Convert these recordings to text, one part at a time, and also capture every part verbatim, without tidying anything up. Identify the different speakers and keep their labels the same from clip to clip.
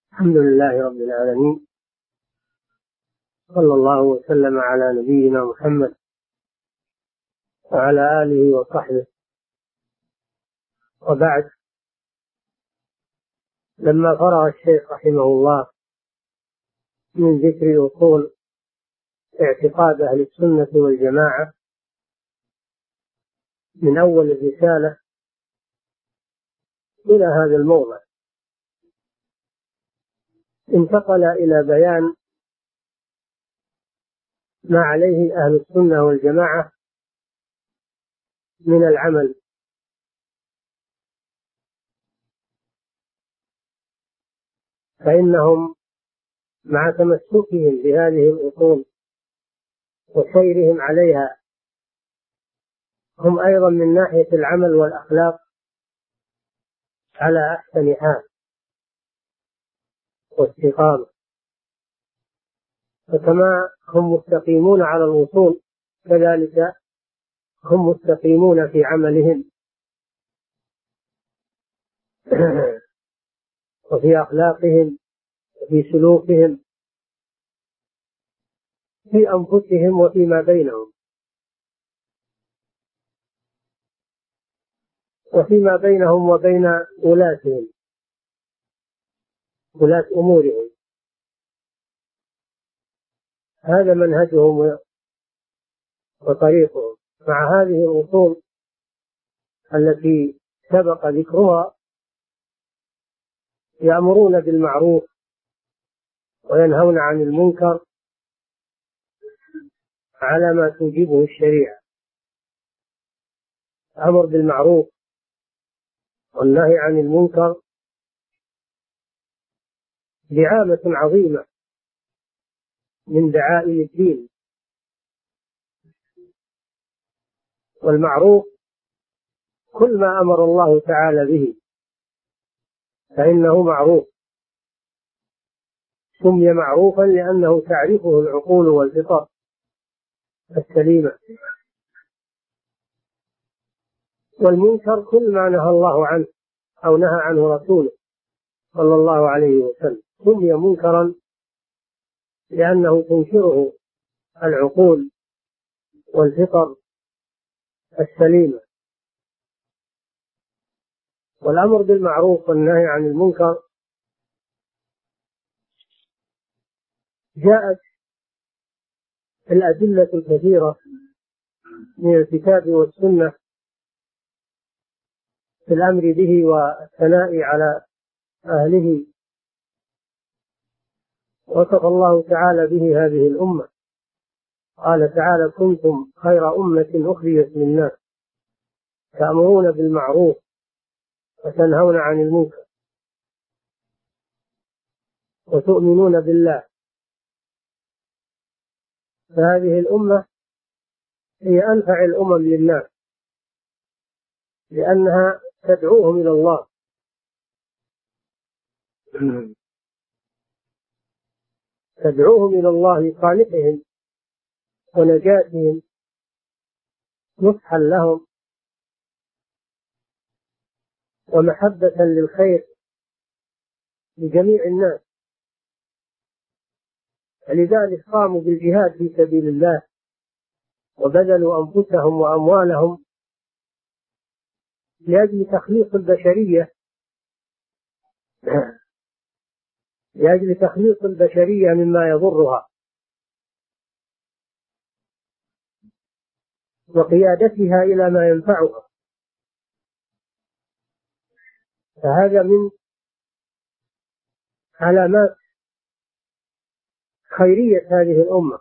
Speaker 1: الحمد لله رب العالمين، صلى الله وسلم على نبينا محمد وعلى آله وصحبه، وبعد. لما فرغ الشيخ رحمه الله من ذكر أصول اعتقاد أهل السنة والجماعة من أول الرسالة إلى هذا الموضع، انتقل إلى بيان ما عليه أهل السنة والجماعة من العمل، فإنهم مع تمسكهم بهذه الأصول وسيرهم عليها هم أيضا من ناحية العمل والأخلاق على أحسن حال واستقامة. فكما هم مستقيمون على الوصول كذلك هم مستقيمون في عملهم وفي أخلاقهم وفي سلوكهم في أنفسهم وفيما بينهم وفيما بينهم وبين ولاتهم ولاة أمورهم. هذا منهجهم وطريقهم مع هذه الأصول التي سبق ذكرها، يأمرون بالمعروف وينهون عن المنكر على ما توجبه الشريعة. الأمر بالمعروف والنهي عن المنكر دعامة عظيمة من دعائم الدين، والمعروف كل ما أمر الله تعالى به فإنه معروف، سمي معروفا لأنه تعرفه العقول والفطر السليمة. والمنكر كل ما نهى الله عنه أو نهى عنه رسوله صلى الله عليه وسلم سمي منكرا لأنه تنكره العقول والفطر السليمة. والأمر بالمعروف والنهي عن المنكر جاءت الأدلة الكثيرة من الكتاب والسنة في الأمر به والثناء على أهله. وصف الله تعالى به هذه الأمة، قال تعالى: كنتم خير أمة أخرجت للناس تأمرون بالمعروف وتنهون عن المنكر وتؤمنون بالله. فهذه الأمة هي أنفع الأمم للناس لأنها تدعوهم إلى الله تدعوهم إلى الله لصالحهم ونجاتهم، نصحا لهم ومحبة للخير لجميع الناس. فلذلك قاموا بالجهاد في سبيل الله وبذلوا أنفسهم وأموالهم لأجل تخليص البشرية لأجل تخليص البشرية مما يضرها وقيادتها إلى ما ينفعها. فهذا من علامات خيرية هذه الأمة،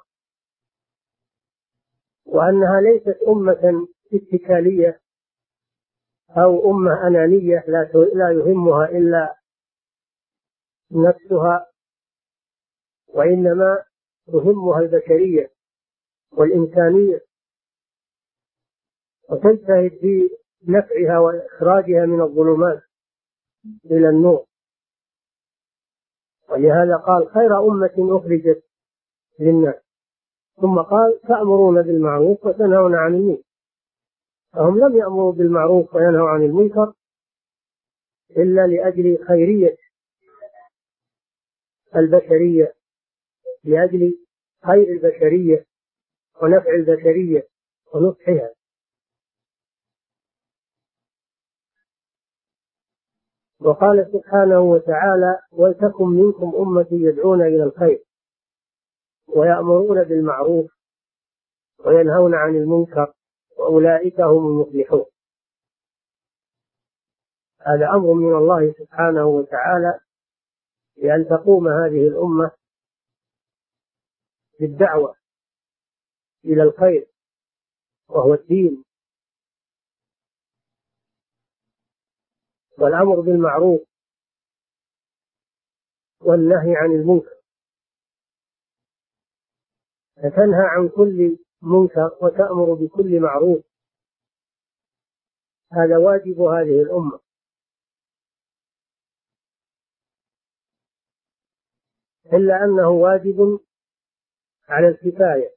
Speaker 1: وأنها ليست أمة اتكالية أو أمة أنانية لا يهمها إلا نفسها، وإنما تهمها البشرية والإنسانية، وتجتهد في نفعها وإخراجها من الظلمات إلى النور. ولهذا قال: خير أمة أخرجت للناس. ثم قال: تأمرون بالمعروف وتنهون عن المنكر. فهم لم يأمروا بالمعروف وينهوا عن المنكر إلا لأجل خيرية البشرية، لأجل خير البشرية ونفع البشرية ونصحها. وقال سبحانه وتعالى: ولتكن منكم أمة يدعون إلى الخير ويأمرون بالمعروف وينهون عن المنكر وأولئك هم المفلحون. هذا أمر من الله سبحانه وتعالى بأن تقوم هذه الأمة بالدعوة إلى الخير وهو الدين، والأمر بالمعروف والنهي عن المنكر، فتنهى عن كل منكر وتأمر بكل معروف. هذا واجب هذه الأمة. إلا أنه واجب على الكفاية،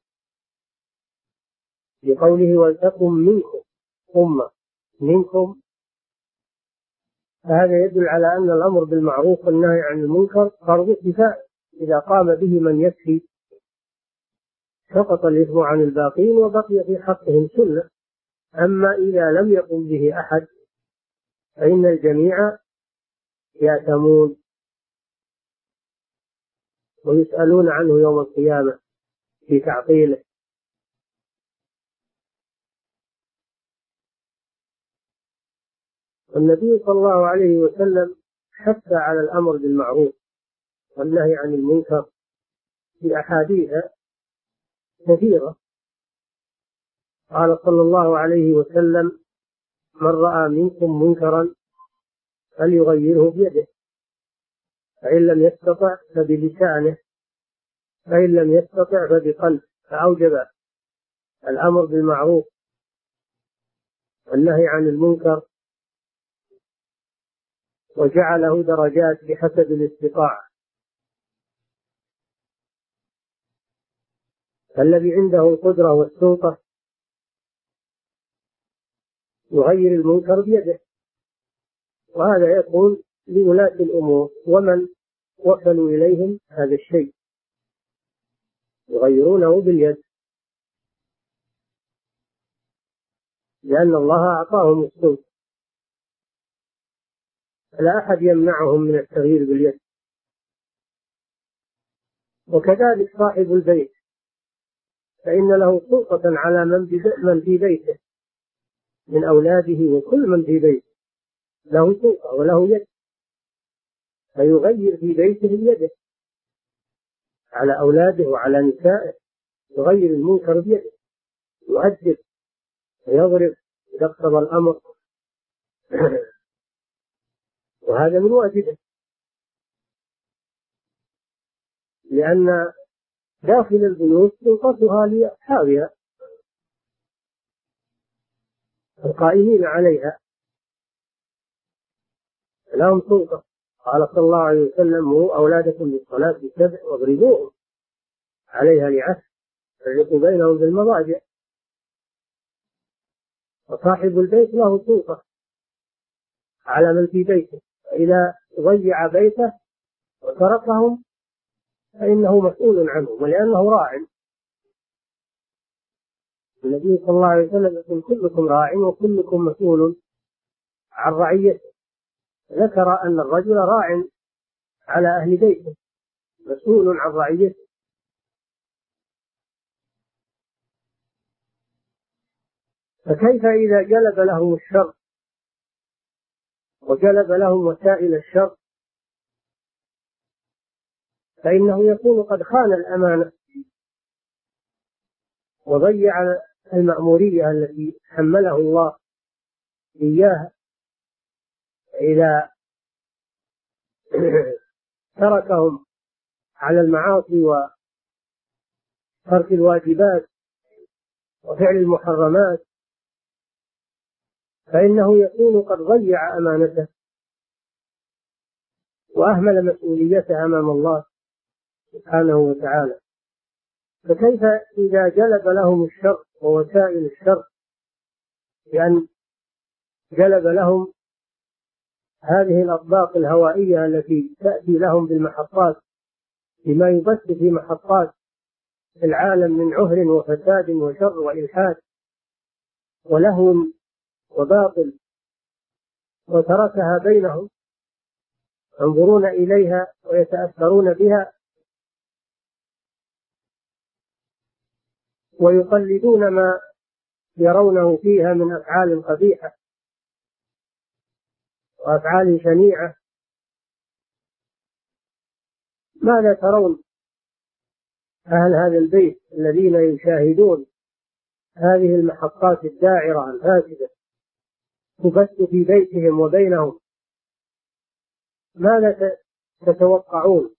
Speaker 1: لقوله: ولتكن منكم أمة. منكم، فهذا يدل على أن الأمر بالمعروف والنهي عن المنكر فرض كفاية، إذا قام به من يكفي سقط الإثم عن الباقين وبقي في حقهم سنة. أما إذا لم يقم به أحد فإن الجميع يأثمون ويسألون عنه يوم القيامة في تعطيله. النبي صلى الله عليه وسلم حث على الأمر بالمعروف والنهي عن المنكر في أحاديث كثيرة. قال صلى الله عليه وسلم: من رأى منكم منكرا فليغيره بيده، فإن لم يستطع فبلسانه، فإن لم يستطع فبقلبه. فأوجب الأمر بالمعروف والنهي عن المنكر وجعله درجات بحسب الاستطاعة. فالذي عنده القدرة والسلطة يغير المنكر بيده، وهذا يكون لولاة الأمور ومن وصلوا إليهم هذا الشيء، يغيرونه باليد، لأن الله أعطاهم السلطة، فلا أحد يمنعهم من التغيير باليد. وكذلك صاحب البيت، فإن له سلطة على من في بيته من أولاده، وكل من في بيته له سلطة وله يد، فيغير في بيته بيده على أولاده وعلى نسائه، يغير المنكر بيده، يؤدب ويضرب إذا اقتضى الأمر وهذا من واجبه، لأن داخل البيوت سلطتها لأصحابها القائمين عليها، لهم سلطة. قال صلى الله عليه وسلم: مروا أولادكم بالصلاة بالسبع واضربوهم عليها لعشر، فرقوا بينهم بالمضاجع. وصاحب البيت له سلطة على من في بيته، فإذا ضيع بيته وتركهم فإنه مسؤول عنهم، ولأنه راع. النبي صلى الله عليه وسلم يقول: كلكم راع وكلكم مسؤول عن رعيته. ذكر أن الرجل راع على أهل بيته مسؤول عن رعيته. فكيف إذا جلب لهم الشر وجلب لهم وسائل الشر، فإنه يكون قد خان الأمانة وضيع المأمورية التي حمله الله إياها. إذا تركهم على المعاصي وترك الواجبات وفعل المحرمات فإنه يكون قد ضيع أمانته وأهمل مسؤوليته أمام الله سبحانه وتعالى. فكيف إذا جلب لهم الشر ووسائل الشر، بأن جلب لهم هذه الأطباق الهوائية التي تأتي لهم بالمحطات بما يبث في محطات العالم من عهر وفساد وشر وإلحاد ولهو وباطل، وتركها بينهم ينظرون إليها ويتأثرون بها ويقلدون ما يرونه فيها من أفعال قبيحة وأفعال شنيعة. ماذا ترون أهل هذا البيت الذين يشاهدون هذه المحطات الداعرة الفاسدة تبث في بيتهم وبينهم؟ ماذا تتوقعون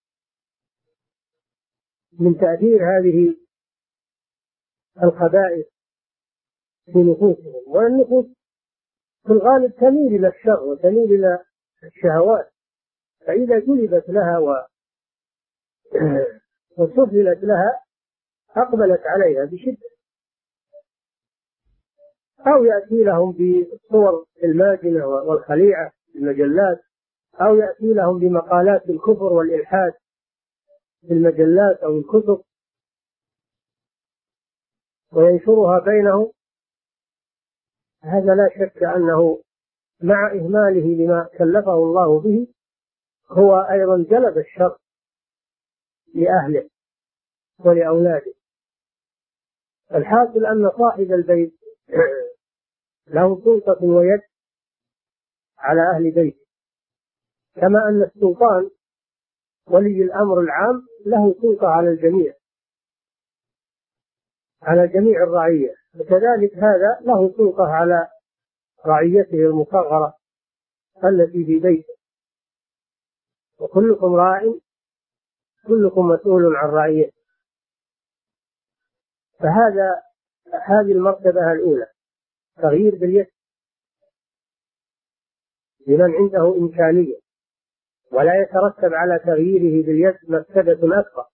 Speaker 1: من تأثير هذه الخبائث في نفوسهم؟ والنفوس في الغالب تميل إلى الشر وتميل إلى الشهوات، فإذا جلبت لها وسهلت لها أقبلت عليها بشدة، أو يأتي لهم بالصور الماجنة والخليعة في المجلات، أو يأتي لهم بمقالات الكفر والإلحاد في المجلات أو الكتب وينشرها بينهم. هذا لا شك أنه مع إهماله لما كلفه الله به هو أيضا جلب الشر لأهله ولأولاده. الحاصل أن صاحب البيت له سلطة ويد على أهل بيته، كما أن السلطان ولي الأمر العام له سلطة على الجميع، على جميع الرعية، وكذلك هذا له سلطة على رعيته المصغرة التي في بيته. وكلكم راع كلكم مسؤول عن رعيته. فهذا هذه المرتبة الأولى، تغيير باليد لمن عنده إمكانية، ولا يترتب على تغييره باليد مفسدة أكبر.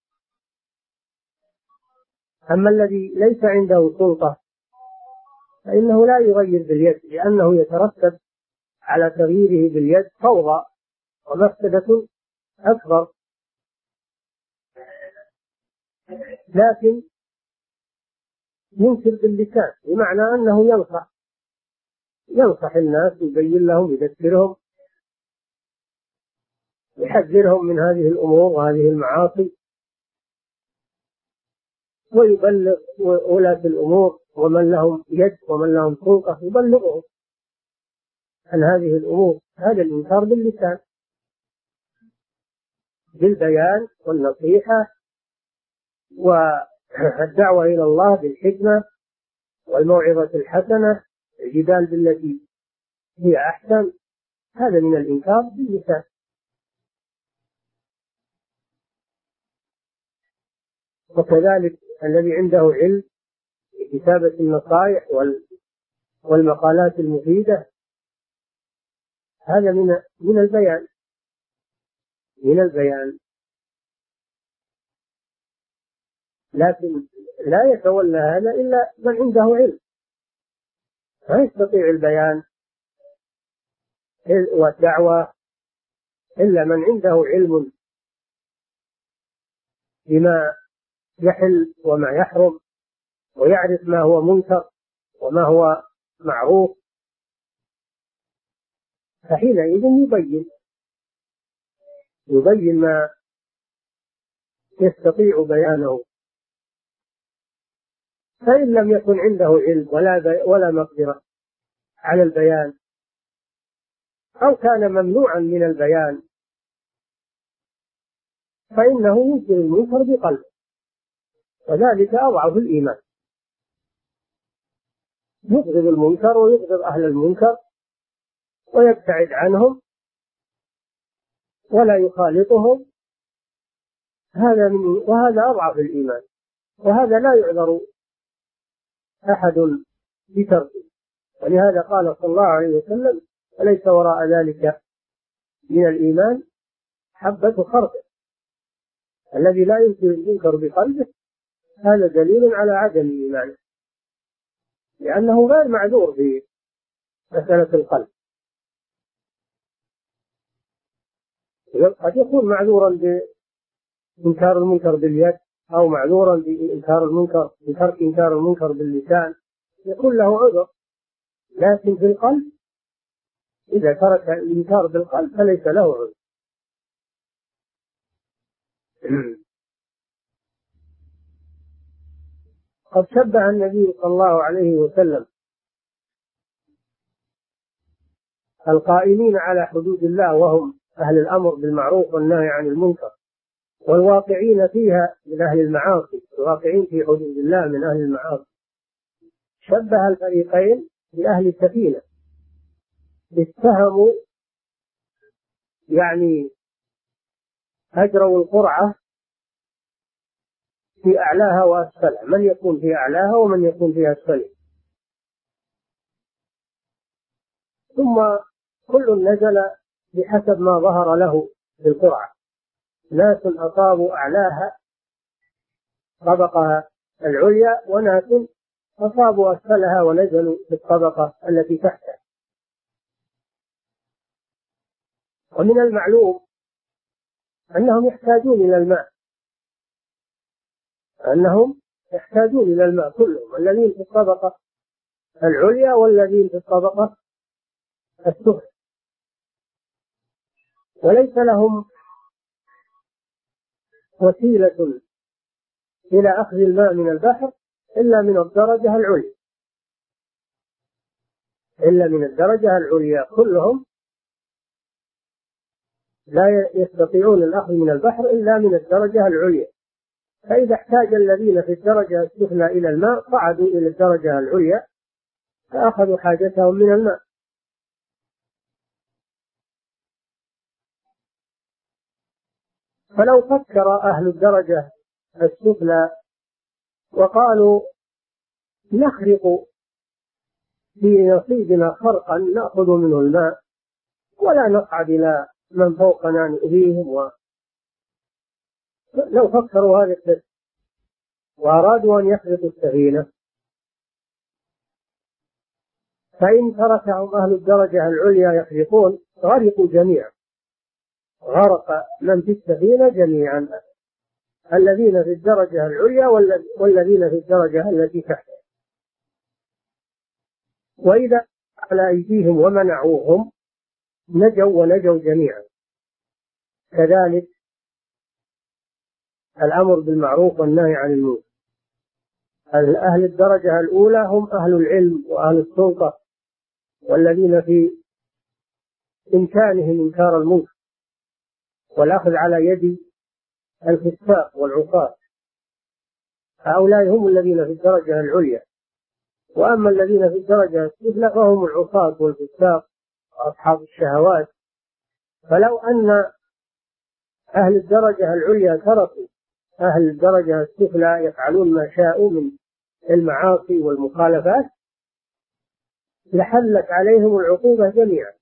Speaker 1: أما الذي ليس عنده سلطة فإنه لا يغير باليد، لأنه يترتب على تغييره باليد فوضى ومفسدة أكبر. لكن ينكر باللسان، بمعنى أنه ينصح ينصح الناس، يبين لهم، يذكرهم، يحذرهم من هذه الأمور وهذه المعاصي، ويبلغ ولاة الأمور ومن لهم يد ومن لهم سلطة يبلغهم عن هذه الأمور. هذا الإنكار باللسان بالبيان والنصيحة والدعوة إلى الله بالحكمة والموعظة الحسنة، الجدال بالتي هي أحسن. هذا من الإنكار باللسان. وكذلك الذي عنده علم بكتابة النصائح والمقالات المفيدة، هذا من من البيان من البيان لكن لا يتولى هذا إلا من عنده علم، لا يستطيع البيان والدعوة إلا من عنده علم بما يحل وما يحرم، ويعرف ما هو منكر وما هو معروف، فحينئذ يبين يبين ما يستطيع بيانه. فإن لم يكن عنده علم ولا ولا مقدرة على البيان، أو كان ممنوعا من البيان، فإنه ينكر المنكر بقلبه، وذلك أضعف الإيمان. يبغض المنكر ويبغض أهل المنكر ويبتعد عنهم ولا يخالطهم، هذا من وهذا أضعف الإيمان، وهذا لا يعذر أحد بتركه. ولهذا قال صلى الله عليه وسلم: وليس وراء ذلك من الإيمان حبة خردل. الذي لا ينكر المنكر بقلبه هذا دليل على عدم إيمانه، لأنه غير معذور في مسألة القلب. قد يكون معذورا إنكار المنكر باليد، أو معذورا بإنكار المنكر بترك إنكار المنكر باللسان، يكون له عذر. لكن في القلب إذا ترك الإنكار بالقلب فليس له عذر. قد شبه النبي صلى الله عليه وسلم القائمين على حدود الله وهم أهل الأمر بالمعروف والنهي عن المنكر والواقعين فيها من أهل المعاصي، الواقعين في حدود الله من أهل المعاصي، شبه الفريقين بأهل السفينة، اتهموا يعني أجروا القرعة في أعلاها وأسفلها، من يكون في أعلاها ومن يكون في أسفلها، ثم كل نزل بحسب ما ظهر له في القرعة. ناس أصابوا أعلاها طبقها العليا، وناس أصابوا أسفلها ونزلوا في الطبقة التي تحتها. ومن المعلوم أنهم يحتاجون إلى الماء، أنهم يحتاجون إلى الماء كلهم، الذين في الطبقة العليا والذين في الطبقة السفلى، وليس لهم وسيلة إلى أخذ الماء من البحر إلا من الدرجة العليا، إلا من الدرجة العليا، كلهم لا يستطيعون الأخذ من البحر إلا من الدرجة العليا. فإذا احتاج الذين في الدرجة السفلى إلى الماء صعدوا إلى الدرجة العليا فأخذوا حاجتهم من الماء. فلو فكر أهل الدرجة السفلى وقالوا نخرق في نصيبنا خرقا نأخذ منه الماء ولا نصعد إلى من فوقنا نؤذيهم، و... لو فكروا هذا التفكير وأرادوا أن يخرقوا السفينة، فإن تركهم أهل الدرجة العليا يخرقون غرقوا جميعا، غرق من في السفينة جميعا، الذين في الدرجة العليا والذين في الدرجة التي تحتها. وإذا على أيديهم ومنعوهم نجوا ونجوا جميعا. كذلك الأمر بالمعروف والنهي عن المنكر، أهل الدرجة الأولى هم أهل العلم وأهل السلطة والذين في إمكانهم إنكار المنكر والأخذ على يد الفساق والعصاة، هؤلاء هم الذين في الدرجة العليا. وأما الذين في الدرجة السفلى فهم العصاة والفساق وأصحاب الشهوات. فلو أن أهل الدرجة العليا تركوا أهل الدرجة السفلى يفعلون ما شاءوا من المعاصي والمخالفات لحلت عليهم العقوبة جميعا،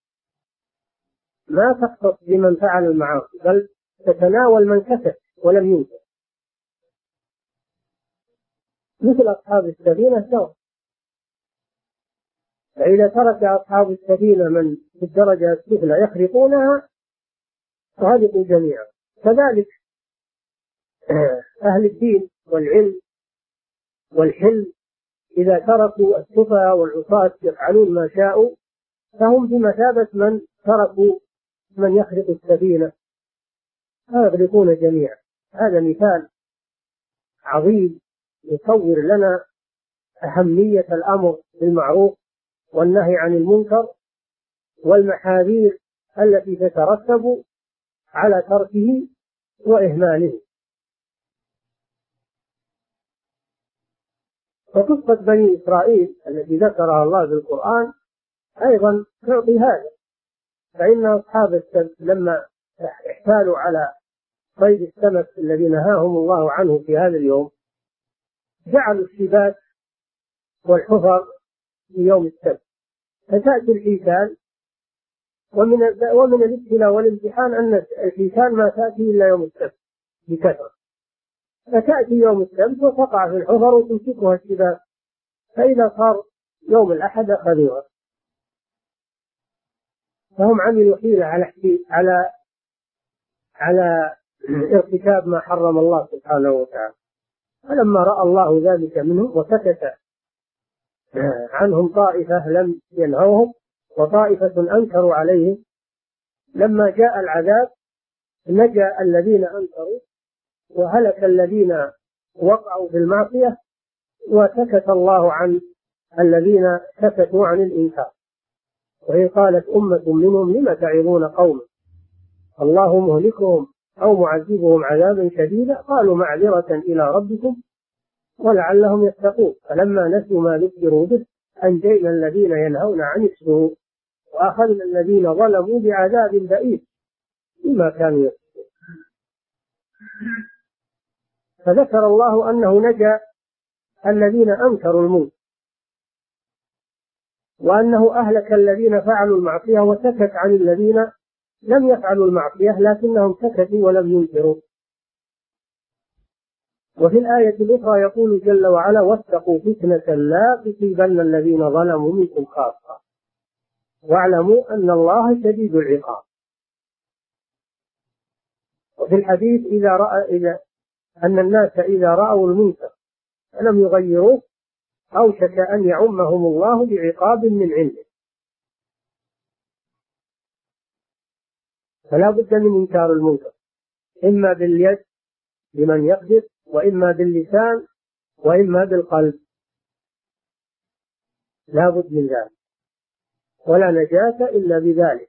Speaker 1: ما تختص بمن فعل المعاصي بل تتناول من كسب ولم ينكر، مثل أصحاب السفينة سواء. فإذا ترك أصحاب السفينة من في الدرجة السفلى يخرقونها فهلكوا جميعا. كذلك أهل الدين والعلم والحلم إذا تركوا السفهاء والعصاة يفعلون ما شاءوا فهم بمثابة من تركوا من يخرق السفينة فيغرقون جميعا. هذا مثال عظيم يصور لنا أهمية الأمر بالمعروف والنهي عن المنكر والمحاذير التي تترتب على تركه وإهماله. وقصة بني إسرائيل التي ذكرها الله في القرآن أيضا تعطي هذا. فإن أصحاب السبت لما احتالوا على صيد السمك الذي نهاهم الله عنه في هذا اليوم جعلوا الشباك والحفر في يوم السبت، فتأتي الحيتان. ومن ومن الابتلاء والامتحان أن الحيتان ما تأتي إلا يوم السبت بكثرة، فتأتي يوم السبت وتقع في الحفر وتمسكها الشباك، فإذا صار يوم الأحد أخذوها. فهم عملوا حيلة على على على ارتكاب ما حرم الله سبحانه وتعالى. فلما رأى الله ذلك منهم وسكت عنهم طائفة لم ينهوهم وطائفة أنكروا عليهم، لما جاء العذاب نجا الذين أنكروا وهلك الذين وقعوا في المعصية، وسكت الله عن الذين سكتوا عن الإنكار. وإن قالت أمة منهم لم تعظون قوما الله مهلكهم أو معذبهم عذابا شديدا قالوا معذرة إلى ربكم ولعلهم يتقون. فلما نسوا ما ذكروا به أنجينا الذين ينهون عن السوء وأخذنا الذين ظلموا بعذاب بئيس بما كانوا يكسبون. فذكر الله أنه نجا الذين أنكروا المنكر، وأنه أهلك الذين فعلوا المعصية وسكت عن الذين لم يفعلوا المعصية لكنهم سكتوا ولم ينكروا. وفي الآية الأخرى يقول جل وعلا واتقوا فتنة لا تصيبن الذين ظلموا منكم خاصة واعلموا أن الله شديد العقاب. وفي الحديث إذا رأى إذا أن الناس إذا رأوا المنكر فلم يغيروه أوشك أن يعمهم الله بعقاب من عنده. فلا بد من إنكار المنكر، إما باليد لمن يقدر، وإما باللسان، وإما بالقلب، لا بد من ذلك، ولا نجاة إلا بذلك.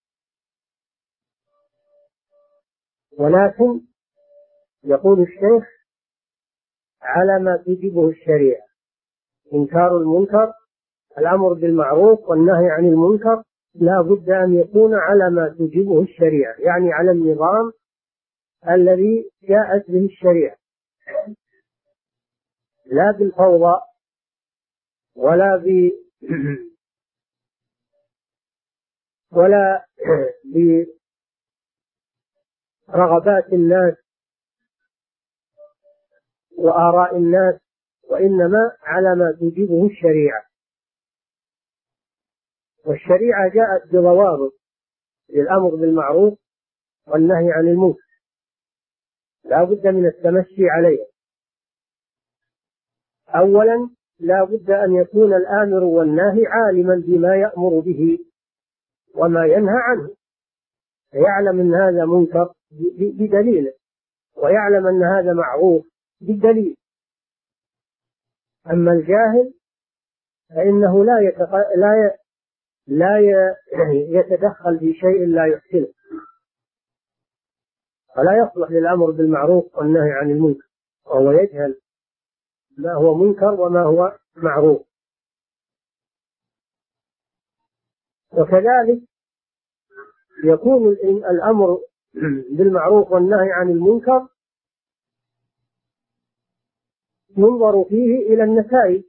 Speaker 1: ولكن يقول الشيخ على ما تجيبه الشريعة: إنكار المنكر، الأمر بالمعروف والنهي عن المنكر، لا بد أن يكون على ما تجيبه الشريعة، يعني على النظام الذي جاءت به الشريعة، لا بالفوضى ولا ب ولا برغبات الناس وآراء الناس، وإنما على ما تجيبه الشريعة. والشريعة جاءت بضوابط للأمر بالمعروف والنهي عن المنكر، لا بد من التمشي عليها. أولا لا بد أن يكون الآمر والناهي عالما بما يأمر به وما ينهى عنه، فيعلم أن هذا منكر بدليله، ويعلم أن هذا معروف بالدليل. أما الجاهل فإنه لا يتق... لا ي... لا ي... يتدخل في شيء لا يحسنه، فلا يصلح للأمر بالمعروف والنهي عن المنكر، وهو يجهل ما هو منكر وما هو معروف. وكذلك يكون الأمر بالمعروف والنهي عن المنكر ينظر فيه إلى النتائج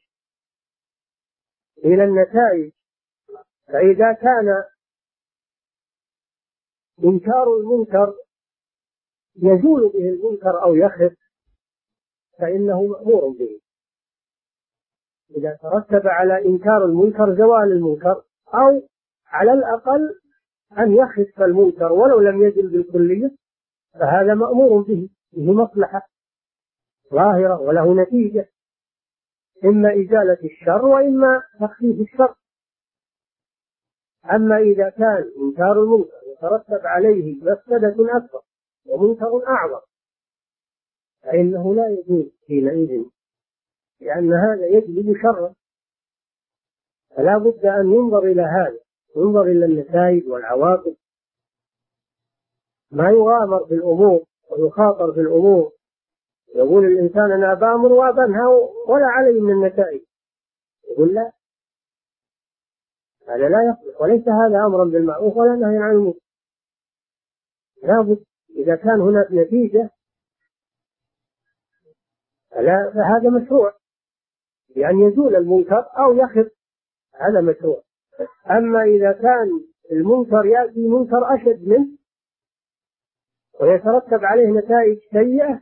Speaker 1: إلى النتائج فإذا كان إنكار المنكر يزول به المنكر أو يخف فإنه مأمور به. إذا ترتب على إنكار المنكر زوال المنكر، أو على الأقل أن يخف المنكر ولو لم يزل بالكلية، فهذا مأمور به، به مصلحة ظاهرة وله نتيجة، إما إزالة الشر وإما تخفيف الشر. أما إذا كان إنكار المنكر يترتب عليه مفسدة أكبر ومنكر أعظم فإنه لا يجوز حينئذ، لأن هذا يجلب شرا. فلا بد أن ينظر إلى هذا، ينظر إلى النتائج والعواقب، ما يغامر بالأمور ويخاطر بالأمور، يقول الإنسان أنا بأمر وأبنهى ولا علي من النتائج، يقول لا، هذا لا يصلح، وليس هذا أمرا بالمعروف ولا نهي عن المنكر. لابد إذا كان هناك نتيجة فهذا مشروع، يعني يزول المنكر أو يخف، هذا مشروع. أما إذا كان المنكر يأتي منكر أشد منه ويترتب عليه نتائج سيئة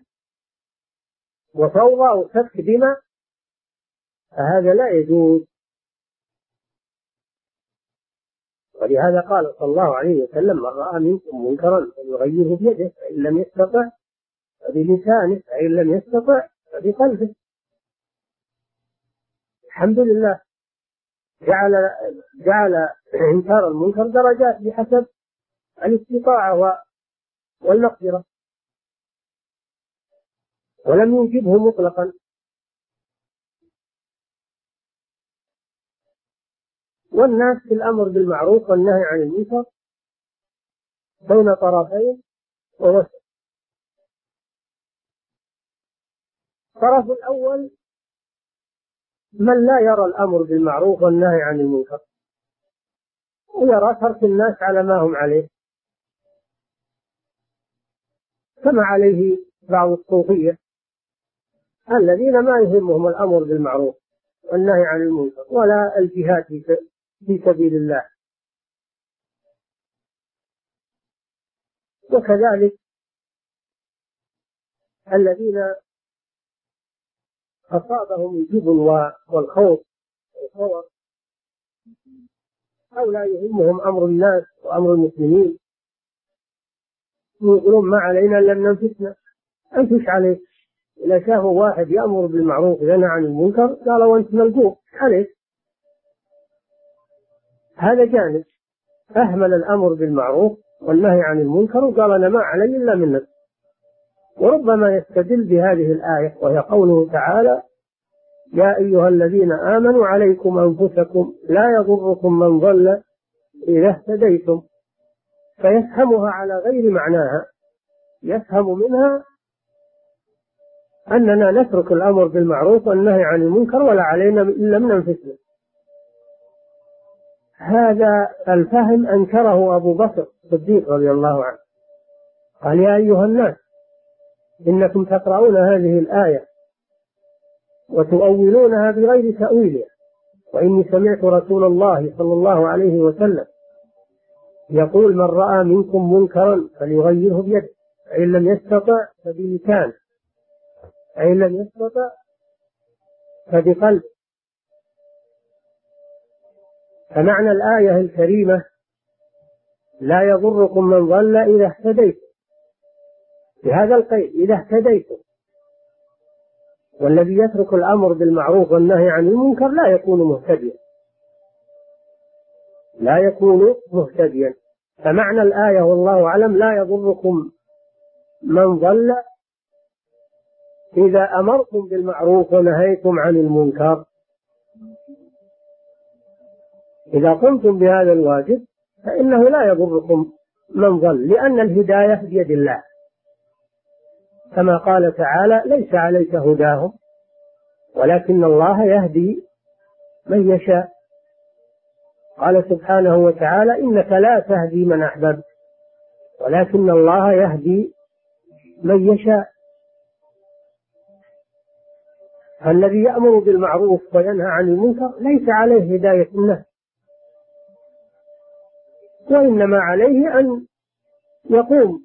Speaker 1: وفوضى وسفك دماء فهذا لا يجوز. ولهذا قال صلى الله عليه وسلم: من رأى منكم منكرا فليغيره بيده، فإن لم يستطع فبلسانه، فإن لم يستطع فبقلبه. الحمد لله جعل جعل إنكار المنكر درجات بحسب الاستطاعة والمقدرة، ولم يوجبه مطلقا. والناس في الأمر بالمعروف والنهي عن المنكر بين طرفين ووسط. الطرف الأول من لا يرى الأمر بالمعروف والنهي عن المنكر، ويرى ترك الناس على ما هم عليه، كما عليه بعض الصوفية الذين ما يهمهم الأمر بالمعروف والنهي عن المنكر ولا الجهاد في سبيل الله. وكذلك الذين أصابهم الجبن والخوف والخوف أو لا يهمهم أمر الناس وأمر المسلمين، يقولون ما علينا إلا أن ننفسنا. أنت إيش عليك؟ إذا شافوا واحد يأمر بالمعروف وينهى عن المنكر قالوا أنت ملقوف عليك. هذا جانب أهمل الأمر بالمعروف والنهي عن المنكر وقال أنا ما علي إلا من نفسي. وربما يستدل بهذه الآية وهي قوله تعالى: يا أيها الذين آمنوا عليكم أنفسكم لا يضركم من ضل إذا اهتديتم، فيفهمها على غير معناها، يفهم منها أننا نترك الأمر بالمعروف والنهي عن المنكر ولا علينا إلا من أنفسنا. هذا الفهم أنكره أبو بكر الصديق رضي الله عنه، قال: يا أيها الناس إنكم تقرؤون هذه الآية وتؤولونها بغير تأويلها، وإني سمعت رسول الله صلى الله عليه وسلم يقول: من رأى منكم منكرا فليغيره بيده، فإن لم يستطع فبلسانه، فإن لم يستطع فبقلبه. فمعنى الآية الكريمة: لا يضركم من ضل إذا اهتديتم، بهذا القيد إذا اهتديتم. والذي يترك الأمر بالمعروف والنهي عن المنكر لا يكون مهتديا، لا يكون مهتديا. فمعنى الآية والله أعلم: لا يضركم من ضل إذا أمرتم بالمعروف ونهيتم عن المنكر. إذا قمتم بهذا الواجب فإنه لا يضركم من ضل، لأن الهداية بيد الله، كما قال تعالى: ليس عليك هداهم ولكن الله يهدي من يشاء. قال سبحانه وتعالى: إنك لا تهدي من أحببت ولكن الله يهدي من يشاء. الذي يأمر بالمعروف وينهى عن المنكر ليس عليه هداية الناس، وإنما عليه أن يقوم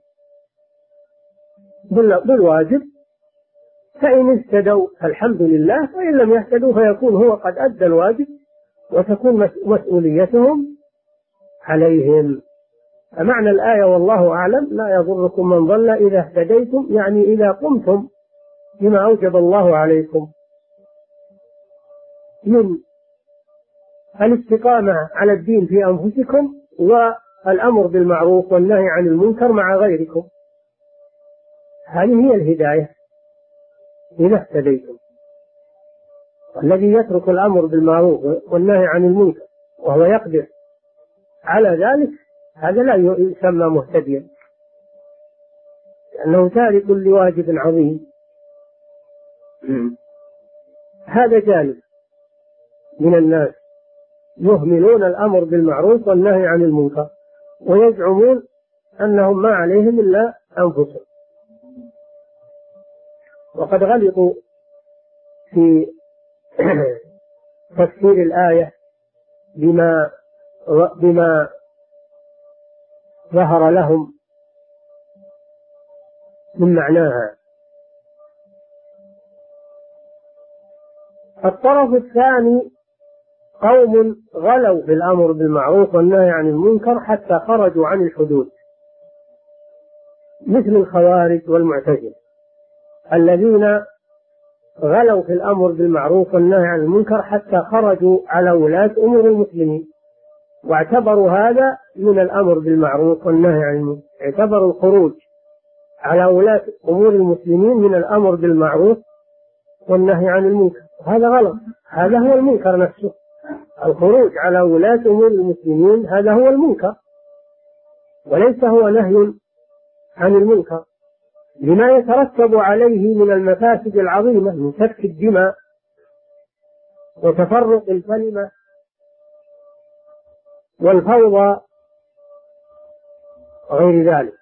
Speaker 1: بالواجب، فإن اهتدوا فالحمد لله، وإن لم يهتدوا فيكون هو قد أدى الواجب وتكون مسؤوليتهم عليهم. فمعنى الآية والله أعلم: لا يضركم من ضل إذا اهتديتم، يعني إذا قمتم بما أوجب الله عليكم من الاستقامة على الدين في أنفسكم والأمر بالمعروف والنهي عن المنكر مع غيركم. هذه هي الهداية إذا اهتديتم. والذي يترك الأمر بالمعروف والنهي عن المنكر وهو يقدر على ذلك هذا لا يسمى مهتديا، لأنه تارك لواجب عظيم. هذا جانب من الناس يهملون الأمر بالمعروف والنهي عن المنكر ويزعمون أنهم ما عليهم إلا أنفسهم، وقد غلطوا في تفسير الآية بما بما ظهر لهم من معناها. الطرف الثاني قوم غلوا في الأمر بالمعروف والنهي عن المنكر حتى خرجوا عن الحدود، مثل الخوارج والمعتزلة الذين غلوا في الأمر بالمعروف والنهي عن المنكر حتى خرجوا على ولاة أمور المسلمين، واعتبروا هذا من الأمر بالمعروف والنهي عن المنكر، اعتبروا الخروج على ولاة أمور المسلمين من الأمر بالمعروف والنهي عن المنكر. هذا غلط، هذا هو المنكر نفسه. الخروج على ولاة أمور المسلمين هذا هو المنكر، وليس هو نهي عن المنكر، لما يترتب عليه من المفاسد العظيمة من سفك الدماء وتفرق الكلمة والفوضى وغير ذلك.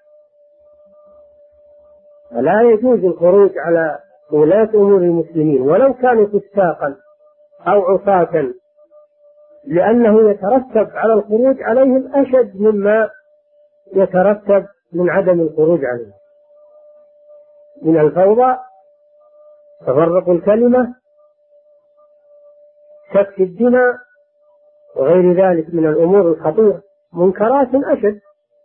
Speaker 1: فلا يجوز الخروج على ولاة أمور المسلمين ولو كانوا فساقا أو عصاة، لأنه يترتب على الخروج عليهم أشد مما يترتب من عدم الخروج عليهم، من الفوضى، تفرق الكلمة، سفك الدماء وغير ذلك من الأمور الخطيرة، منكرات أشد.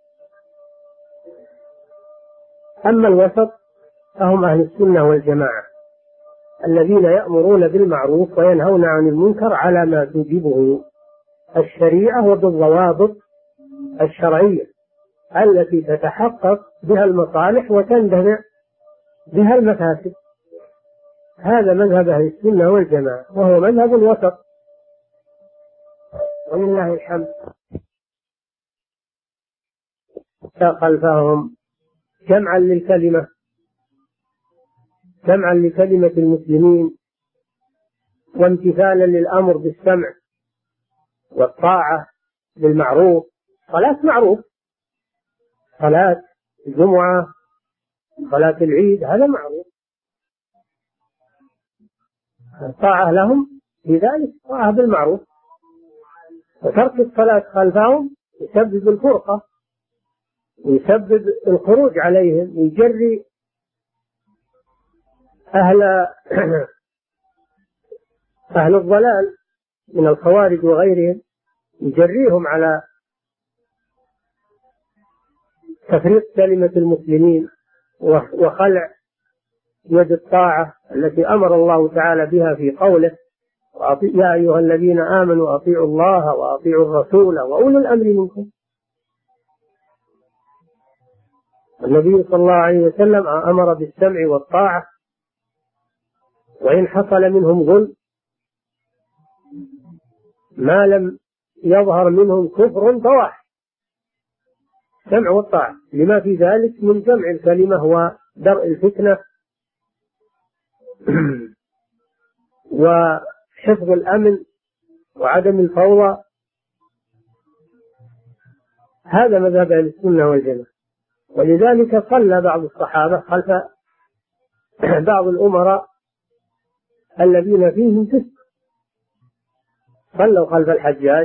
Speaker 1: أما الوسط فهم أهل السنة والجماعة الذين يأمرون بالمعروف وينهون عن المنكر على ما توجبه الشريعة وبالضوابط الشرعية التي تتحقق بها المصالح وتندفع بها المفاسد. هذا مذهب أهل السنة والجماعة، وهو مذهب الوسط، ولله الحمد. خلفهم جمعا للكلمة، جمعا لكلمة المسلمين، وامتثالا للأمر بالسمع والطاعة بالمعروف. صلاة معروف، صلاة الجمعة، صلاة العيد، هذا معروف، الطاعة لهم في ذلك طاعة بالمعروف. وترك الصلاة خلفهم يسبب الفرقة ويسبب الخروج عليهم، ويجري أهل أهل الضلال من الخوارج وغيرهم، يجريهم على تفريق كلمة المسلمين وخلع يد الطاعة التي أمر الله تعالى بها في قوله: يا أيها الذين آمنوا أطيعوا الله وأطيعوا الرسول وأولي الأمر منكم. النبي صلى الله عليه وسلم أمر بالسمع والطاعة، وإن حصل منهم ظلم ما لم يظهر منهم كفر بواح، سمع والطاعة، لما في ذلك من جمع الكلمة ودرء الفتنة وحفظ الأمن وعدم الفوضى. هذا مذهب أهل السنة والجماعة. ولذلك صلى بعض الصحابة خلف بعض الأمراء الذين فيهم فسق، صلوا خلف الحجاج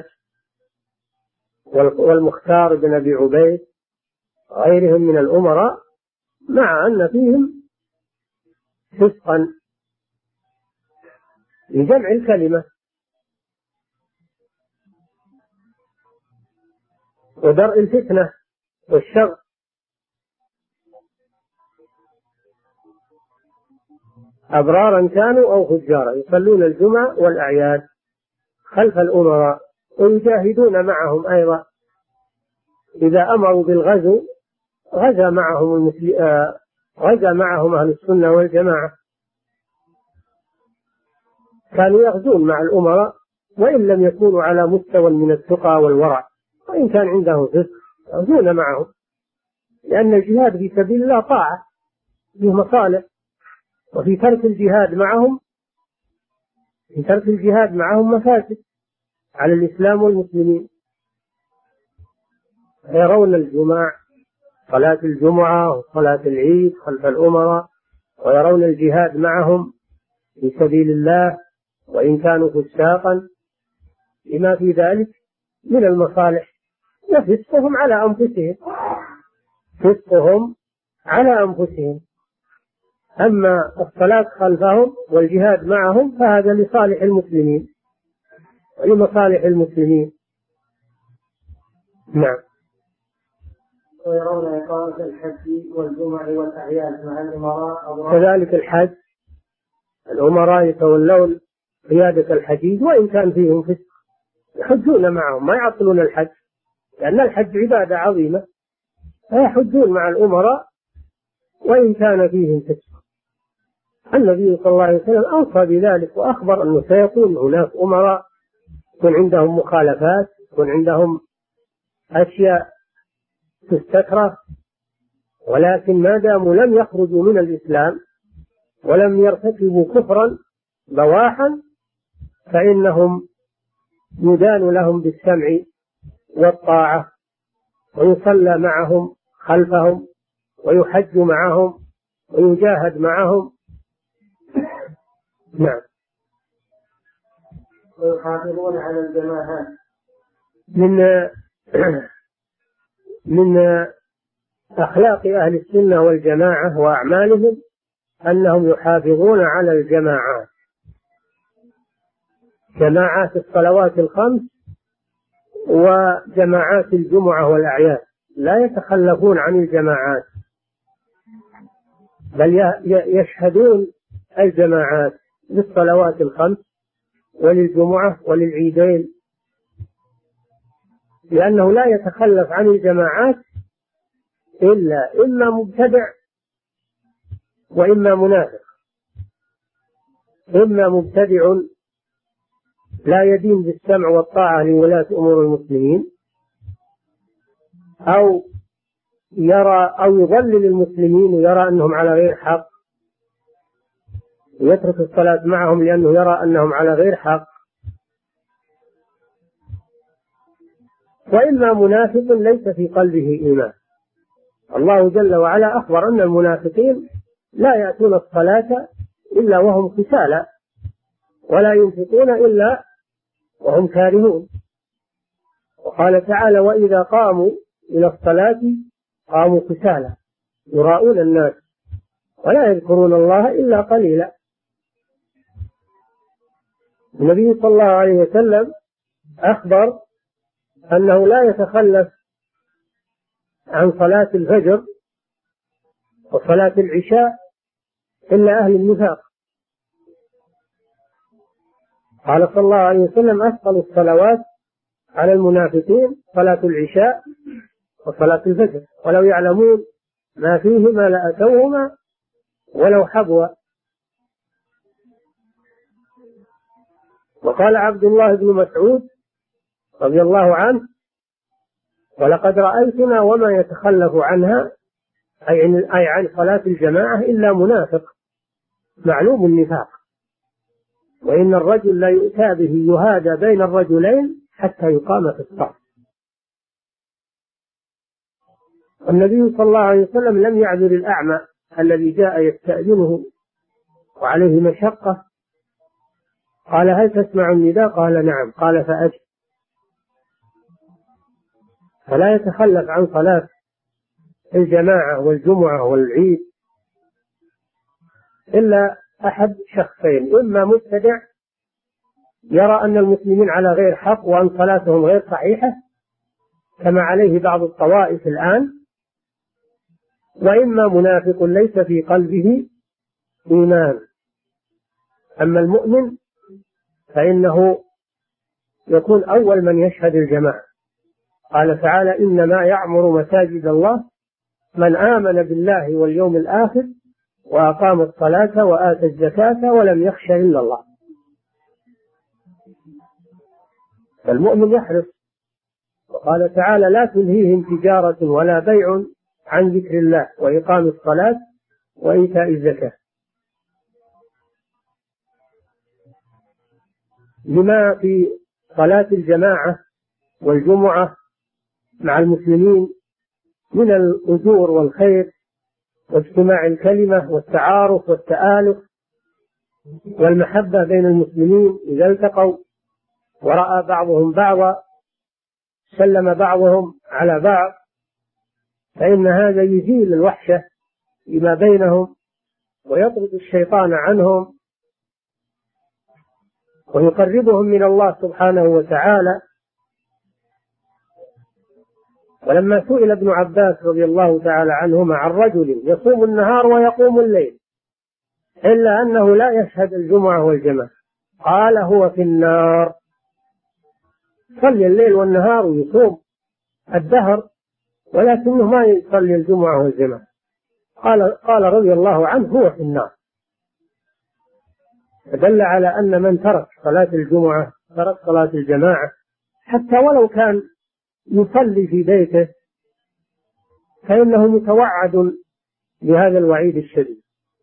Speaker 1: والمختار بن أبي عبيد وغيرهم من الأمراء، مع أن فيهم فسقا لجمع الكلمة ودرء الفتنة والشر. أبرارا كانوا أو فجارا يصلون الجمعة والأعياد خلف الأمراء ويجاهدون معهم أيضا. إذا أمروا بالغزو غزا معهم المسل... آه... غزا معهم أهل السنة والجماعة، كانوا يغزون مع الأمراء وإن لم يكونوا على مستوى من التقى والورع، وإن كان عندهم فسق يغزون معهم، لأن الجهاد في سبيل الله طاعة فيه مصالح، وفي ترك الجهاد معهم في ترك الجهاد معهم مفاسد على الإسلام والمسلمين. يرون الجمعة، صلاة الجمعة وصلاة العيد خلف الأمراء، ويرون الجهاد معهم في سبيل الله وإن كانوا فساقا، لما في ذلك من المصالح. وفسقهم على أنفسهم، فسقهم على أنفسهم. أما الصلاة خلفهم والجهاد معهم فهذا لصالح المسلمين. ولمصالح المسلمين. نعم.
Speaker 2: ويرون إقامة الحج والجمع والأعياد مع الأمراء.
Speaker 1: كذلك الحج، الأمراء يتولون قيادة الحجيج وإن كان فيهم فسق يحجون معهم، ما يعطلون الحج، لأن الحج عبادة عظيمة، فيحجون مع الأمراء وإن كان فيهم فسق. النبي صلى الله عليه وسلم أوصى بذلك وأخبر أنه سيكون هناك أمراء يكون عندهم مخالفات، يكون عندهم أشياء تستكره، ولكن ما داموا لم يخرجوا من الإسلام ولم يرتكبوا كفرا بواحا فإنهم يدان لهم بالسمع والطاعة، ويصلى معهم خلفهم، ويحج معهم، ويجاهد معهم. نعم.
Speaker 2: ويحافظون على الجماعات.
Speaker 1: من من أخلاق أهل السنة والجماعة وأعمالهم أنهم يحافظون على الجماعات، جماعات الصلوات الخمس وجماعات الجمعة والأعياد، لا يتخلفون عن الجماعات، بل يشهدون الجماعات للصلوات الخمس وللجمعة وللعيدين، لأنه لا يتخلف عن الجماعات إلا إما مبتدع وإما منافق، إما مبتدع لا يدين بالسمع والطاعة لولاة أمور المسلمين، أو يرى أو يضلل المسلمين ويرى أنهم على غير حق، ويترك الصلاة معهم لأنه يرى أنهم على غير حق، وإما منافق ليس في قلبه إيمان. الله جل وعلا أخبر أن المنافقين لا يأتون الصلاة إلا وهم كسالى، ولا ينفقون إلا وهم كارهون. وقال تعالى: وإذا قاموا إلى الصلاة قاموا كسالى يراءون الناس ولا يذكرون الله إلا قليلا. النبي صلى الله عليه وسلم أخبر أنه لا يتخلف عن صلاة الفجر وصلاة العشاء إلا أهل النفاق. قال صلى الله عليه وسلم: أثقل الصلوات على المنافقين صلاة العشاء وصلاة الفجر، ولو يعلمون ما فيهما لأتوهما ولو حبوا. وقال عبد الله بن مسعود رضي الله عنه: ولقد رأيتنا وما يتخلف عنها، أي عن صلاة الجماعة، إلا منافق معلوم النفاق، وإن الرجل لا يؤتى به يهادى بين الرجلين حتى يقام في الصف. النبي صلى الله عليه وسلم لم يعذر الأعمى الذي جاء يستأذنه وعليه مشقة، قال: هل تسمع النداء؟ قال: نعم. قال: فأجب. فلا يتخلف عن صلاة الجماعة والجمعة والعيد إلا أحد شخصين: إما مبتدع يرى أن المسلمين على غير حق وأن صلاتهم غير صحيحة كما عليه بعض الطوائف الآن، وإما منافق ليس في قلبه إيمان. أما المؤمن فإنه يكون أول من يشهد الجماعة. قال تعالى: إنما يعمر مساجد الله من آمن بالله واليوم الآخر وأقام الصلاة وآتى الزكاة ولم يخش إلا الله. فالمؤمن يحرص. وقال تعالى: لا تلهيهم تجارة ولا بيع عن ذكر الله وإقام الصلاة وإيتاء الزكاة. لما في صلاة الجماعة والجمعة مع المسلمين من الأجور والخير واجتماع الكلمة والتعارف والتآلف والمحبة بين المسلمين إذا التقوا ورأى بعضهم بعضا سلم بعضهم على بعض، فإن هذا يزيل الوحشة فيما بينهم ويطرد الشيطان عنهم ويقربهم من الله سبحانه وتعالى. ولما سئل ابن عباس رضي الله تعالى عنهما عن رجل يصوم النهار ويقوم الليل إلا أنه لا يشهد الجمعة والجماعة قال هو في النار. صلي الليل والنهار ويصوم الدهر ولكنه ما يصلي الجمعة والجماعة قال, قال رضي الله عنه هو في النار. فدل على أن من ترك صلاة الجمعة ترك صلاة الجماعة حتى ولو كان يصلي في بيته فإنه متوعد بهذا الوعيد الشديد.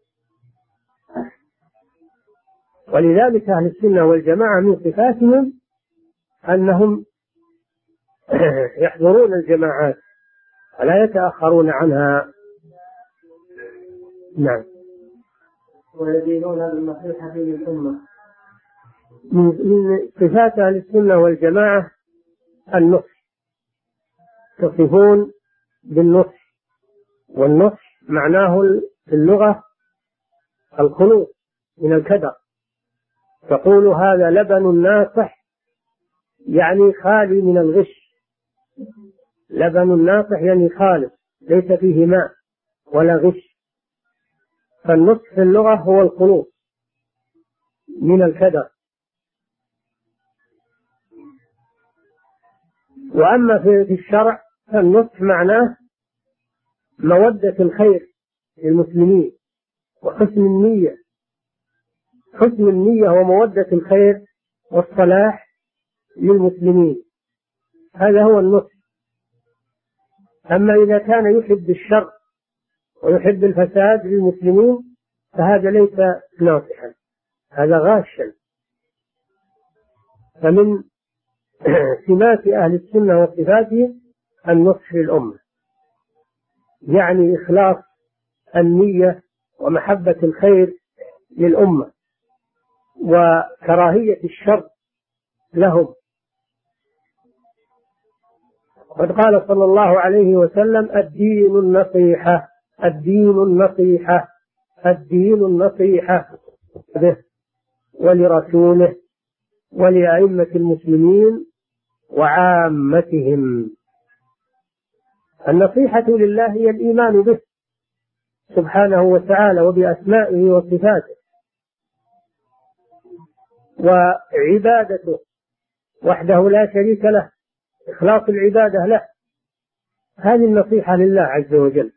Speaker 1: ولذلك أهل السنة والجماعة من صفاتهم أنهم يحضرون الجماعات ولا يتأخرون عنها. نعم.
Speaker 2: ويدينون بالنصيحة للأمة.
Speaker 1: من صفات أهل السنة والجماعة النصح، يصفون بالنصح، والنصح معناه في اللغة الخلوص من الكدر. تقول هذا لبن ناصح يعني خالي من الغش. لبن ناصح يعني خالص ليس فيه ماء ولا غش. فالنصح في اللغة هو الخلوص من الكدر. وأما في الشرع فالنصح معناه مودة الخير للمسلمين وحسن النية. حسن النية ومودة الخير والصلاح للمسلمين، هذا هو النصح. أما إذا كان يحب الشر ويحب الفساد للمسلمين فهذا ليس ناصحا، هذا غاشا. فمن سمات أهل السنة وصفاتهم النصح للأمة، يعني إخلاص النية ومحبة الخير للأمة وكراهية الشر لهم. قد قال صلى الله عليه وسلم الدين النصيحة، الدين النصيحة، الدين النصيحة به ولرسوله ولأئمة المسلمين وعامتهم. النصيحة لله هي الإيمان به سبحانه وتعالى وبأسمائه وصفاته وعبادته وحده لا شريك له، إخلاص العبادة له، هذه النصيحة لله عز وجل.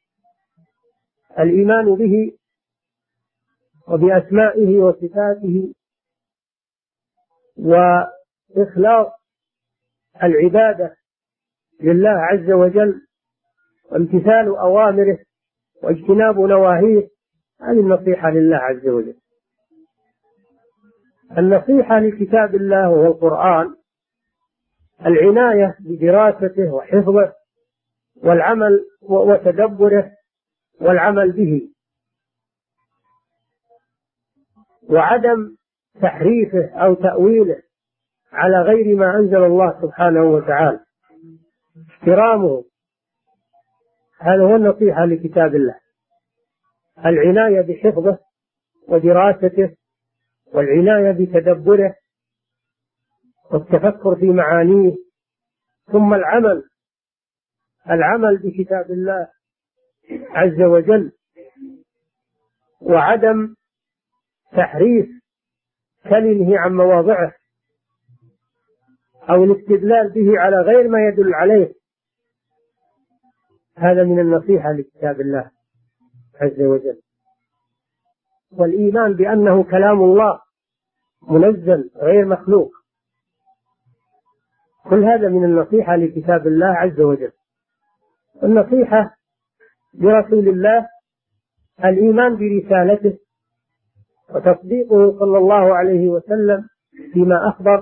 Speaker 1: الإيمان به وبأسمائه وصفاته وإخلاص العبادة لله عز وجل وامتثال أوامره واجتناب نواهيه، هذه النصيحة لله عز وجل. النصيحة لكتاب الله وهو القرآن العناية بدراسته وحفظه والعمل وتدبره والعمل به، وعدم تحريفه أو تأويله على غير ما أنزل الله سبحانه وتعالى، احترامه، هذا هو النصيحة لكتاب الله. العناية بحفظه ودراسته والعناية بتدبره والتفكر في معانيه، ثم العمل العمل بكتاب الله عز وجل، وعدم تحريف كلمه عن مواضعه أو الاستدلال به على غير ما يدل عليه، هذا من النصيحة لكتاب الله عز وجل. والإيمان بأنه كلام الله منزل غير مخلوق، كل هذا من النصيحة لكتاب الله عز وجل. النصيحة لرسول الله الإيمان برسالته وتصديقه صلى الله عليه وسلم فيما أخبر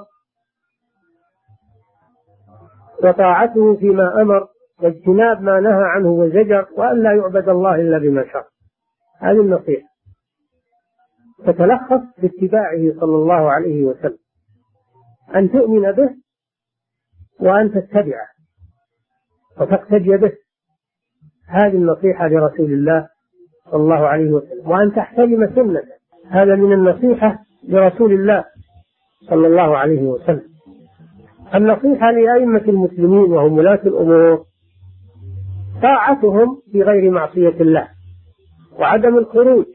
Speaker 1: وطاعته فيما أمر واجتناب ما نهى عنه وزجر، وأن لا يعبد الله إلا بما شرع. هذه النصيحة تتلخص في اتباعه صلى الله عليه وسلم، أن تؤمن به وأن تتبعه وتقتدي به، هذه النصيحة لرسول الله صلى الله عليه وسلم. وأن تحترم سنته، هذا من النصيحة لرسول الله صلى الله عليه وسلم. النصيحة لأئمة المسلمين وهم ولاة الأمور طاعتهم في غير معصية الله، وعدم الخروج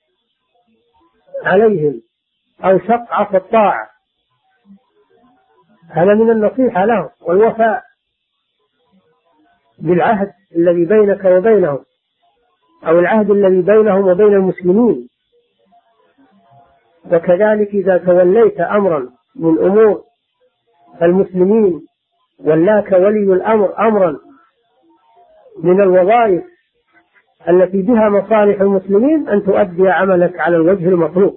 Speaker 1: عليهم أو شق في الطاعة، هذا من النصيحة لهم، والوفاء بالعهد الذي بينك وبينهم أو العهد الذي بينهم وبين المسلمين. وكذلك إذا توليت أمرا من أمور المسلمين ولاك ولي الأمر أمرا من الوظائف التي بها مصالح المسلمين أن تؤدي عملك على الوجه المطلوب،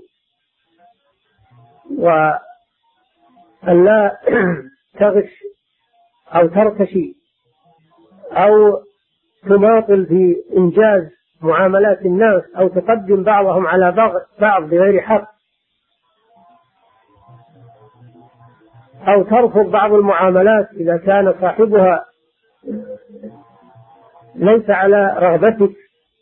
Speaker 1: وأن لا تغش أو ترتشي أو تماطل في إنجاز معاملات الناس أو تقدم بعضهم على بعض بغير حق، أو ترفض بعض المعاملات إذا كان صاحبها ليس على رغبتك،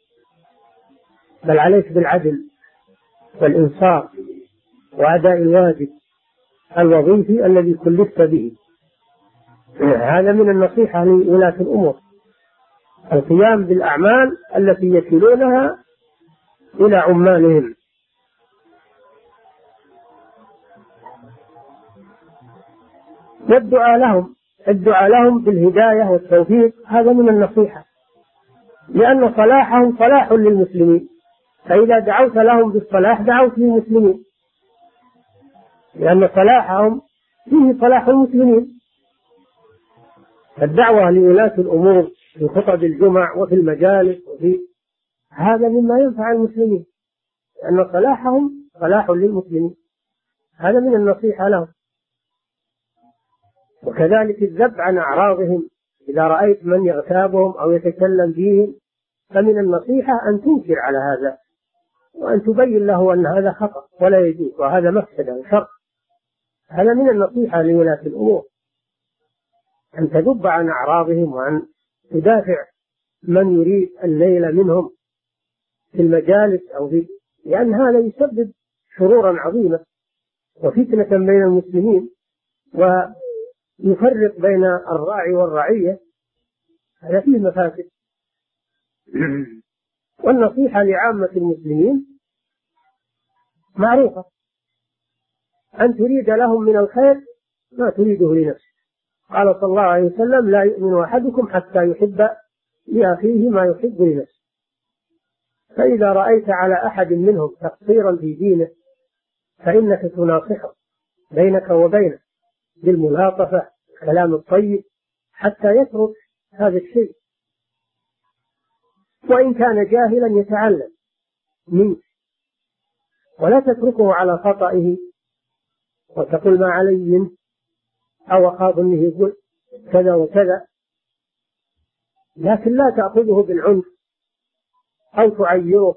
Speaker 1: بل عليك بالعدل والإنصاف وأداء الواجب الوظيفي الذي كلفت به. هذا من النصيحة لولاة الأمور، القيام بالأعمال التي يكلونها إلى عمالهم. والدعاء لهم الدعاء لهم بالهداية والتوفيق، هذا من النصيحة، لأن صلاحهم صلاح للمسلمين، فإذا دعوت لهم بالصلاح دعوت للمسلمين، لأن صلاحهم فيه صلاح المسلمين. الدعوة لولاة الأمور في خطب الجمع وفي المجالس وفي هذا مما ينفع المسلمين، لأن صلاحهم صلاح للمسلمين، هذا من النصيحة لهم. وكذلك الذب عن أعراضهم، إذا رأيت من يغتابهم أو يتكلم فيهم فمن النصيحة أن تنكر على هذا، وأن تبين له أن هذا خطأ ولا يجوز وهذا مفسدة وشر. هذا من النصيحة لولاة الأمور، أن تذب عن أعراضهم وأن تدافع من يريد النيل منهم في المجالس أو في، لأن هذا يسبب شرورا عظيمة وفتنة بين المسلمين ويفرق بين الراعي والرعية، هذا فيه مفاسد. والنصيحة لعامة المسلمين معروفة، أن تريد لهم من الخير ما تريده لنفسك. قال صلى الله عليه وسلم: لا يؤمن أحدكم حتى يحب لأخيه ما يحب لنفسه. فإذا رأيت على أحد منهم تقصيرا في دينه فإنك تناصحه بينك وبينه بالملاطفة الكلام الطيب حتى يترك هذا الشيء، وإن كان جاهلا يتعلم منك، ولا تتركه على خطئه وتقول ما علي منه أو أخاف أنه يقول كذا وكذا، لكن لا تأخذه بالعنف أو تعيره.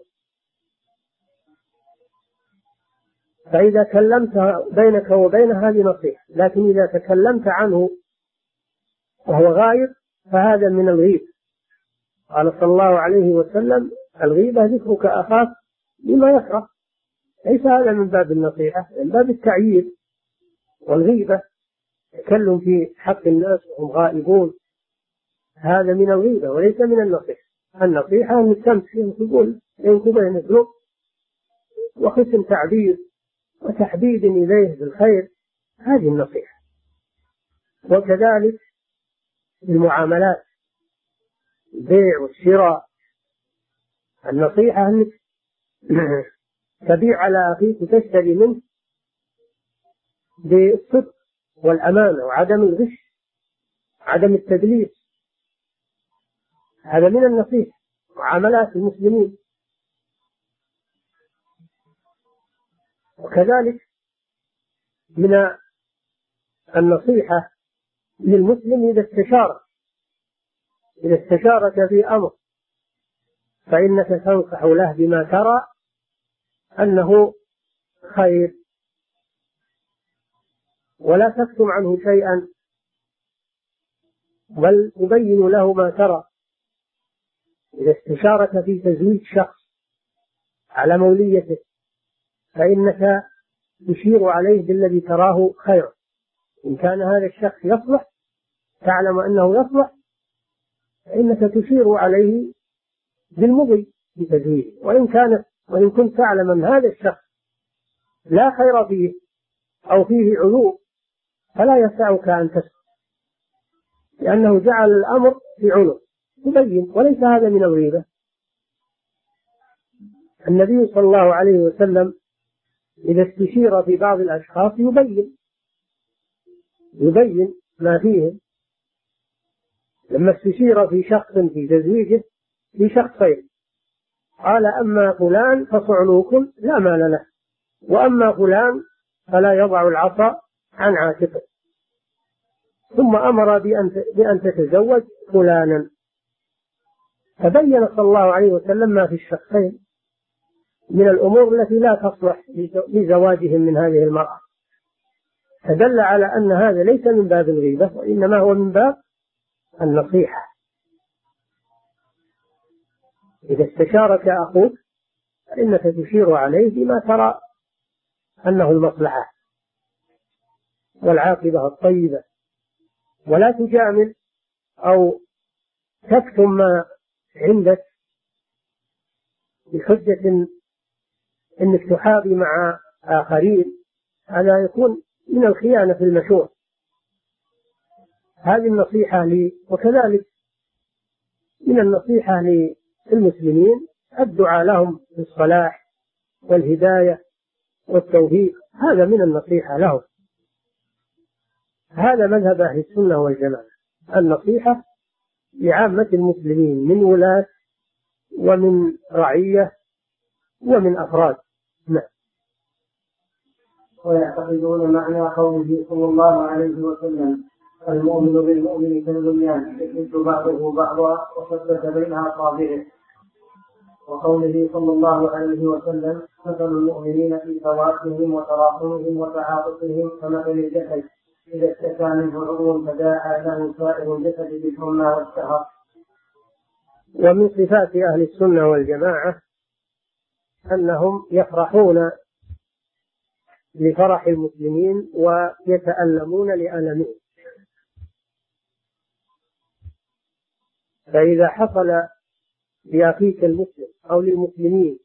Speaker 1: فإذا كلمت بينك وبينه هذه نصيحة، لكن إذا تكلمت عنه وهو غائب فهذا من الغيبة. قال صلى الله عليه وسلم: الغيبة ذكرك أخاك بما يكره. ليس هذا من باب النصيحة، من باب التعيير. والغيبة تكلم في حق الناس وهم غائبون، هذا من الغيبة وليس من النصيحة. النصيحة أن تمشي تقول بينك وبين اسلوب وحسن تعبير وتحديد إليه بالخير، هذه النصيحة. وكذلك المعاملات، البيع والشراء، النصيحة أنك تبيع على أخيك وتشتري منه بالصدق والأمانة وعدم الغش، عدم التدليس، هذا من النصيحة. معاملات المسلمين. وكذلك من النصيحة للمسلم إذا استشار إذا استشارك في أمر فإنك تنصح له بما ترى أنه خير، ولا تكتم عنه شيئا، بل تبين له ما ترى. إذا استشارك في تزويج شخص على موليته فإنك تشير عليه بالذي تراه خير. إن كان هذا الشخص يصلح، تعلم أنه يصلح، فإنك تشير عليه بالمضي بتزويجه. وإن كانت وإن كنت تعلم أن هذا الشخص لا خير فيه أو فيه عيوب، فلا يسعك أن تسكت، لأنه جعل الأمر في عنق يبين، وليس هذا من الغيبة. النبي صلى الله عليه وسلم إذا استشير في بعض الأشخاص يبين يبين ما فيه. لما استشير في شخص في تزويجه في شخصين، قال: أما فلان فصعلوك لا مال له، وأما فلان فلا يضع العصا عن عاتقه. ثم أمر بأن تتزوج فلانا، فبين صلى الله عليه وسلم ما في الشخصين من الأمور التي لا تصلح لزواجهم من هذه المرأة، فدل على أن هذا ليس من باب الغيبة، وإنما هو من باب النصيحة. إذا استشارك أخوك فإنك تشير عليه بما ترى أنه المصلحة والعاقبة الطيبة، ولا تجامل أو تكتم ما عندك بحجة أنك تحابي مع آخرين، هذا يكون من الخيانة في المشروع. هذه النصيحة لي. وكذلك من النصيحة للمسلمين الدعاء لهم بالصلاح والهداية والتوفيق، هذا من النصيحة لهم. هذا مذهب أهل السنة والجماعة، النصيحة لعامة المسلمين من ولاة ومن رعية ومن أفراد. نعم.
Speaker 2: ويعتقدون معنى قوله صلى الله عليه وسلم: المؤمن بالمؤمن كالبنيان يشد بعضه بعضا وثبت بين أصابعه، وقوله صلى الله عليه وسلم: مثل المؤمنين في توادهم وتراحمهم وتعاطفهم كمثل الجسد إذا اشتكى منه عضو تداعى له سائر الجسد بالحمى والسهر.
Speaker 1: ومن صفات أهل السنة والجماعة أنهم يفرحون لفرح المسلمين ويتألمون لألمهم. فإذا حصل لأخيك المسلم أو للمسلمين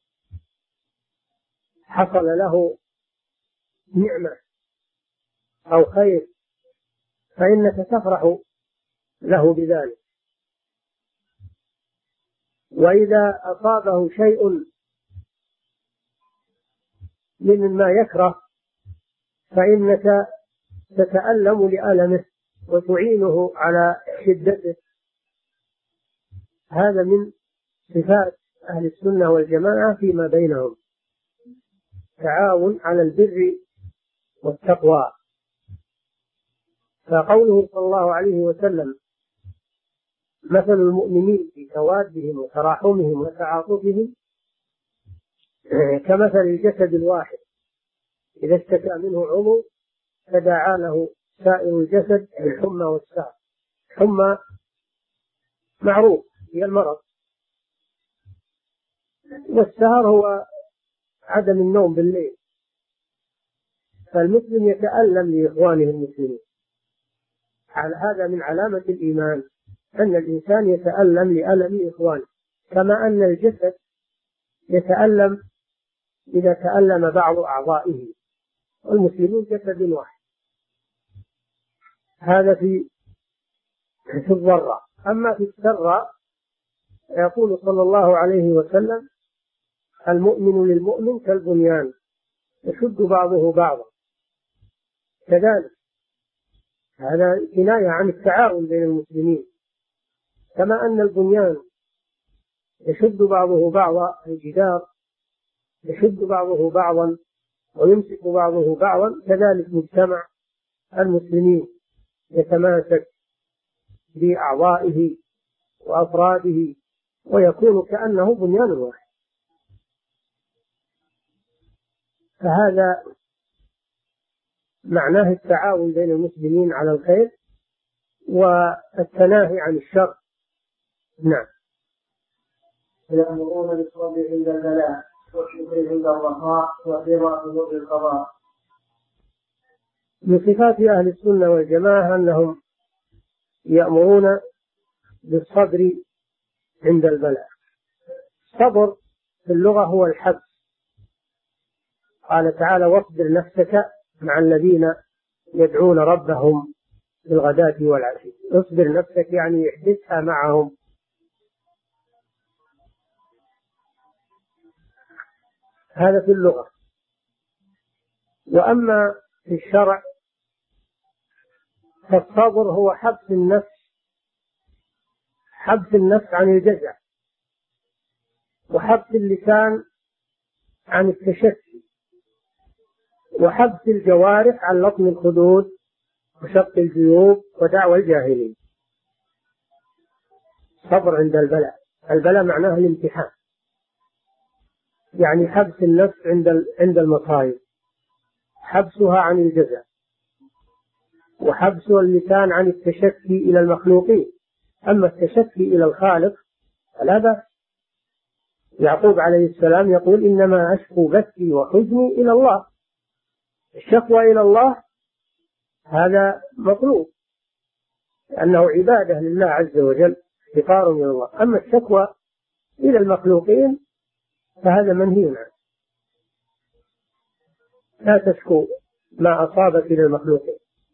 Speaker 1: حصل له نعمة أو خير، فإنك تفرح له بذلك. وإذا أصابه شيء مما يكره فإنك تتألم لألمه وتعينه على شدته. هذا من صفات أهل السنة والجماعة فيما بينهم، تعاون على البر والتقوى. فقوله صلى الله عليه وسلم: مثل المؤمنين في توادهم وتراحمهم وتعاطفهم كمثل الجسد الواحد إذا اشتكى منه عضو تداعى له سائر الجسد بالحمى والسهر. حمى معروف هي المرض، والسهر هو عدم النوم بالليل. فالمسلم يتألم لإخوانه المسلمين. هذا من علامة الإيمان، أن الإنسان يتألم لألم إخوانه، كما أن الجسد يتألم إذا تألم بعض أعضائه، والمسلمون جسد واحد. هذا في في الضراء. أما في السراء يقول صلى الله عليه وسلم: المؤمن للمؤمن كالبنيان يشد بعضه بعضا. كذلك هذا كناية عن التعاون بين المسلمين، كما أن البنيان يشد بعضه بعضا، الجدار يشد بعضه بعضا ويمسك بعضه بعضا، كذلك مجتمع المسلمين يتماسك بأعضائه وأفراده ويكون كأنه بنيان واحد. فهذا معناه التعاون بين المسلمين على الخير والتناهي عن الشر. نعم.
Speaker 2: يأمرون بالصبر عند البلاء والشكر عند الرخاء والرضا بمر القضاء
Speaker 1: من صفات أهل السنة والجماعة أنهم يأمرون بالصبر عند البلاء. الصبر في اللغة هو الحبس. قال تعالى: واصبر نفسك مع الذين يدعون ربهم بالغداة والعشي. اصبر نفسك يعني احبسها معهم. هذا في اللغة. وأما في الشرع فالصبر هو حبس النفس، حبس النفس عن الجزع، وحبس اللسان عن التشكي، وحبس الجوارح عن لطم الخدود وشق الجيوب ودعوى الجاهلين. صبر عند البلاء. البلاء معناه الامتحان، يعني حبس النفس عند عند المصائب، حبسها عن الجزع، وحبس اللسان عن التشكي إلى المخلوقين. أما التشكي إلى الخالق فلا بأس. يعقوب عليه السلام يقول: إنما أشكو بثي وحزني إلى الله. الشكوى إلى الله هذا مطلوب، لأنه عبادة لله عز وجل، افتقار إلى الله. أما الشكوى إلى المخلوقين فهذا منهي عنه. لا تشكو ما أصابك إلى المخلوقين،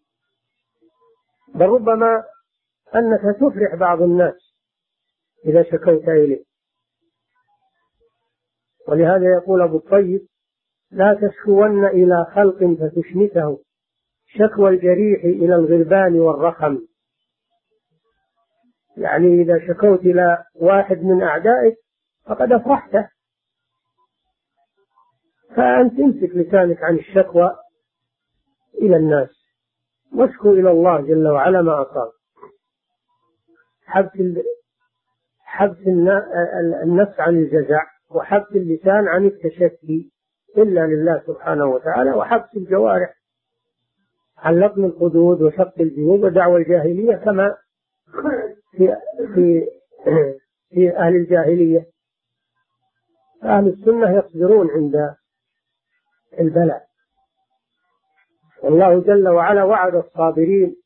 Speaker 1: بل ربما أنك تفرح بعض الناس إذا شكوت إليه. ولهذا يقول أبو الطيب: لا تشكون إلى خلق فتشمته، شكوى الجريح إلى الغربان والرخم. يعني إذا شكوت إلى واحد من أعدائك فقد أفرحته، فأنت امسك لسانك عن الشكوى إلى الناس، واشكو إلى الله جل وعلا ما أصاب. حبس حبس النفس عن الجزع، وحبس اللسان عن التشكي إلا لله سبحانه وتعالى، وحبس الجوارح عن لطم الخدود وشق الجيوب ودعوى الجاهلية، كما في في في أهل الجاهلية. أهل السنة يصبرون عند البلاء. والله جل وعلا وعد الصابرين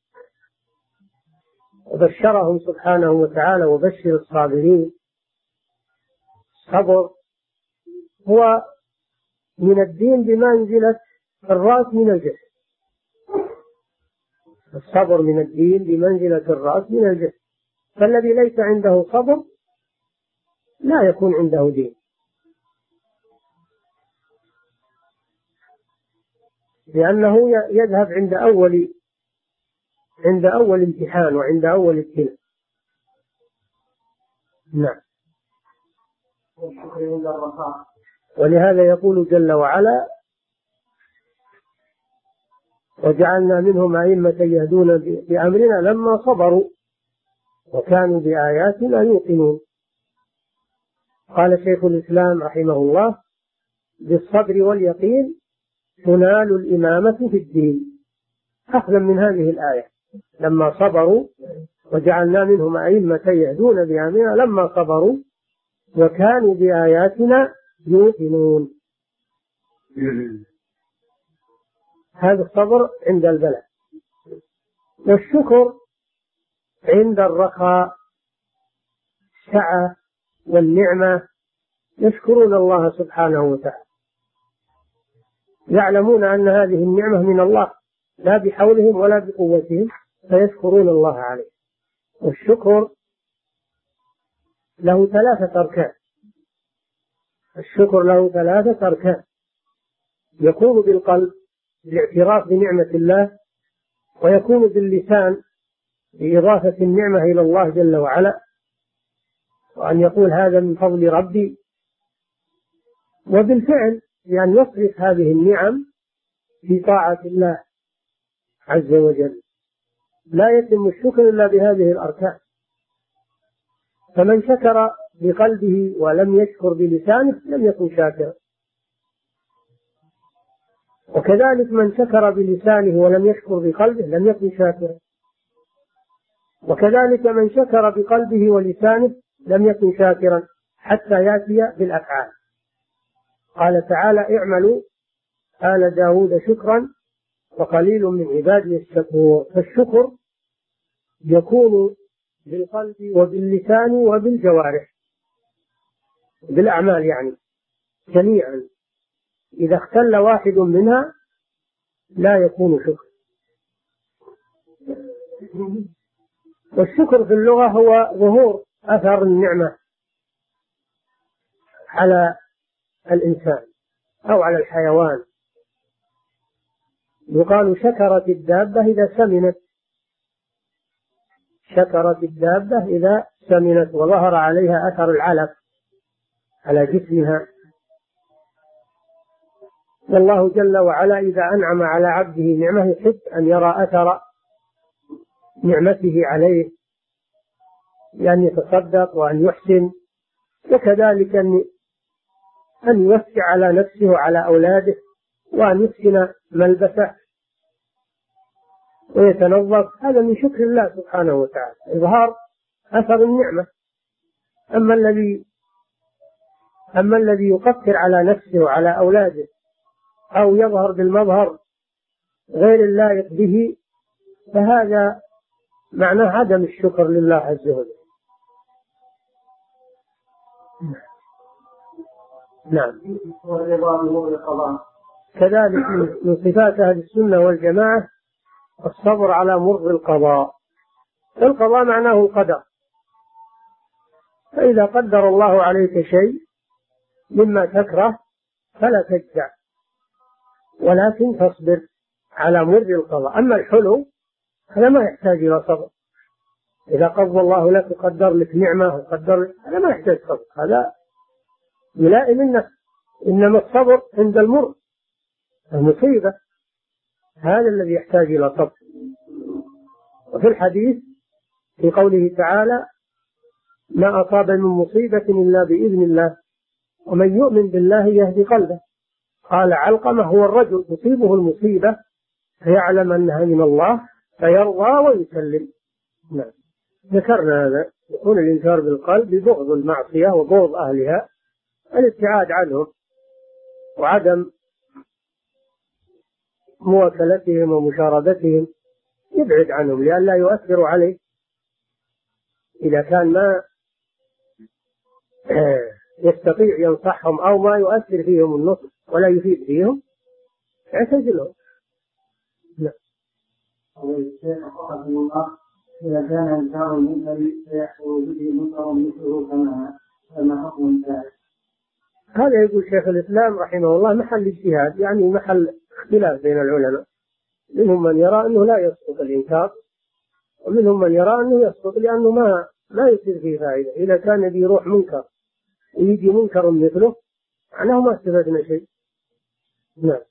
Speaker 1: وبشرهم سبحانه وتعالى: وبشر الصابرين. الصبر هو من الدين بمنزلة الرأس من الجسد. الصبر من الدين بمنزلة الرأس من الجسد. فالذي ليس عنده صبر لا يكون عنده دين، لأنه يذهب عند أول عند أول امتحان وعند أول ابتلاء. نعم. ولهذا يقول جل وعلا: وجعلنا منهم أئمة يهدون بأمرنا لما صبروا وكانوا بآياتنا يوقنون. قال شيخ الإسلام رحمه الله: بالصبر واليقين تنال الإمامة في الدين. أخذا من هذه الآية: لما صبروا وجعلنا منهم أئمة يهدون بأمرنا لما صبروا وكانوا بآياتنا يوقنون. هذا الصبر عند البلاء. والشكر عند الرخاء، السعة والنعمة، يشكرون الله سبحانه وتعالى، يعلمون أن هذه النعمة من الله لا بحولهم ولا بقوتهم، فيشكرون الله عليه. والشكر له ثلاثة أركان. الشكر له ثلاثة أركان: يكون بالقلب بالاعتراف بنعمة الله، ويكون باللسان بإضافة النعمة إلى الله جل وعلا، وأن يقول هذا من فضل ربي، وبالفعل بأن يصرف هذه النعم في طاعة الله عز وجل. لا يتم الشكر إلا بهذه الأركان. فمن شكر بقلبه ولم يشكر بلسانه لم يكن شاكرا، وكذلك من شكر بلسانه ولم يشكر بقلبه لم يكن شاكرا، وكذلك من شكر بقلبه ولسانه لم يكن شاكرا حتى يأتي بالأفعال. قال تعالى: اعملوا آل داود شكرا وقليل من عبادي الشكور. فالشكر يكون بالقلب وباللسان وبالجوارح، بالأعمال يعني جميعا. إذا اختل واحد منها لا يكون شكر. والشكر في اللغة هو ظهور أثر النعمة على الإنسان أو على الحيوان. يقال شكرت الدابة إذا سمنت، شكرت الدابة إذا سمنت وظهر عليها أثر العلف على جسمها. والله جل وعلا إذا أنعم على عبده نعمة يحب أن يرى أثر نعمته عليه، يعني يتصدق وأن يحسن، وكذلك أن أن يوسع على نفسه وعلى أولاده، وأن يحسن ملبسه ويتنظف. هذا من شكر الله سبحانه وتعالى، إظهار أثر النعمة. أما الذي أما الذي يقصر على نفسه وعلى أولاده أو يظهر بالمظهر غير اللائق به، فهذا معناه عدم الشكر لله عز وجل. نعم. كذلك من صفات أهل السنة والجماعة الصبر على مر القضاء. القضاء معناه القدر، فإذا قدر الله عليك شيء مما تكره فلا تجزع، ولكن تصبر على مر القضاء. أما الحلو هذا ما يحتاج إلى صبر. إذا قضى الله لك وقدر لك نعمة وقدر لك، هذا ما يحتاج صبر، هذا يلائم النفس. إنما الصبر عند المر المصيبة، هذا الذي يحتاج إلى صبر. وفي الحديث في قوله تعالى: ما أصاب من مصيبة إلا بإذن الله ومن يؤمن بالله يهدي قلبه. قال علقمة: هو الرجل تصيبه المصيبة فيعلم أنها من الله فيرضى ويسلم. نعم. ذكرنا هذا، يكون الإنكار بالقلب ببغض المعصية وبغض أهلها، الابتعاد عنهم وعدم مواكلتهم ومشاربتهم، يبعد عنهم لئلا يؤثر عليه. إذا كان ما يستطيع ينصحهم أو ما يؤثر فيهم النصح ولا يفيد فيهم اعتزلهم.
Speaker 2: نعم. إذا كان إنكار المنكر فيحصل به منكر مثله كما كما حكم ذلك.
Speaker 1: هذا يقول شيخ الإسلام رحمه الله محل اجتهاد، يعني محل اختلاف بين العلماء. منهم من يرى أنه لا يسقط الإنكار، ومنهم من يرى أنه يسقط لأنه ما لا يصير فيه فائدة. إذا كان بيروح منكر ويجي منكر مثله معناه ما استفدنا شيء. نعم.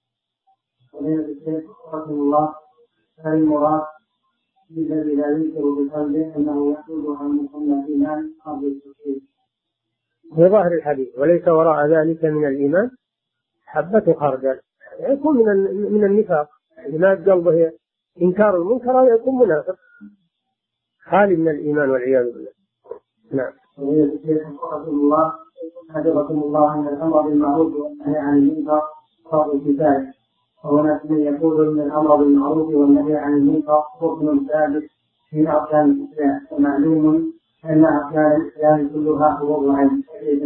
Speaker 2: رحمه الله: هل المراد الذي لا ينكر بقلبه أنه يحصل عن مسمى الإيمان قبل التوحيد؟
Speaker 1: هو ظاهر الحديث: وليس وراء ذلك من الإيمان حبة خردل. يكون من من النفاق، ما قلبه إنكار المنكر يكون منافق خالي من الإيمان والعياذ بالله. نعم.
Speaker 2: رحمه الله: حفظكم الله أن الأمر بالمعروف والنهي عن المنكر فرض كفاية، وهناك من يقول أن الأمر بالمعروف والنهي عن المنكر ركن ثابت من أركان الإسلام، ومعلوم أن أركان الإسلام كلها فروض عين.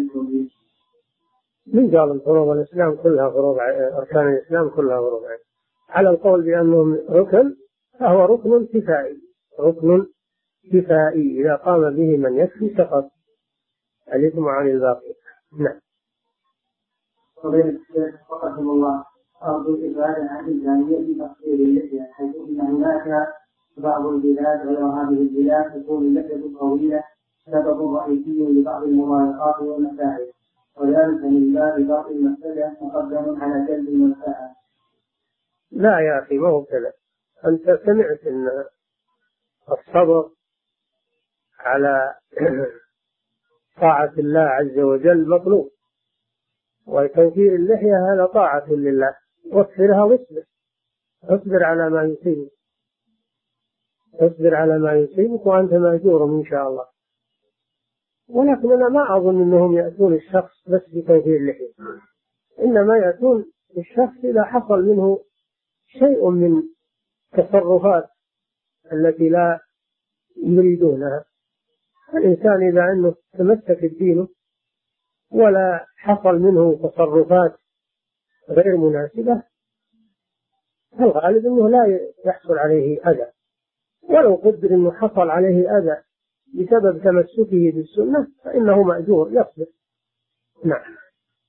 Speaker 1: من قال فروض الإسلام كلها فروض عين؟ أركان الإسلام كلها فروض عين. على القول بأنه ركن فهو ركن كفائي، ركن كفائي إذا قام به من يكفي سقط الإثم عن الباقي. نعم.
Speaker 2: فضيلة الشيخ رحمه الله: أرجو الإبعاد عن الجانية بتقصير اللحية، حيث أن هناك بعض البلاد غير هذه البلاد تكون اللحية طويلة سبب رئيسي لبعض المضايقات والمسائل، وذلك من باب بعض المسألة مقدم على جلب المنفعة.
Speaker 1: لا يا أخي، ما هو كذا. أنت سمعت أن الصبر على طاعة الله عز وجل مطلوب، وتنكير اللحية هذا طاعة لله. واصبرها واصبر، اصبر على ما يصيبك، اصبر على ما يصيبك وأنت مأجور إن شاء الله. ولكن أنا ما أظن أنهم يأتون الشخص بس بتنكير اللحية، إنما يأتون الشخص إذا حصل منه شيء من تصرفات التي لا يريدونها. الإنسان إذا أنه تمسك بدينه ولا حصل منه تصرفات غير مناسبة فالغالب أنه لا يحصل عليه أذى، ولو قدر أنه حصل عليه أذى بسبب تمسكه بالسنة فإنه مأجور يصبر. نعم.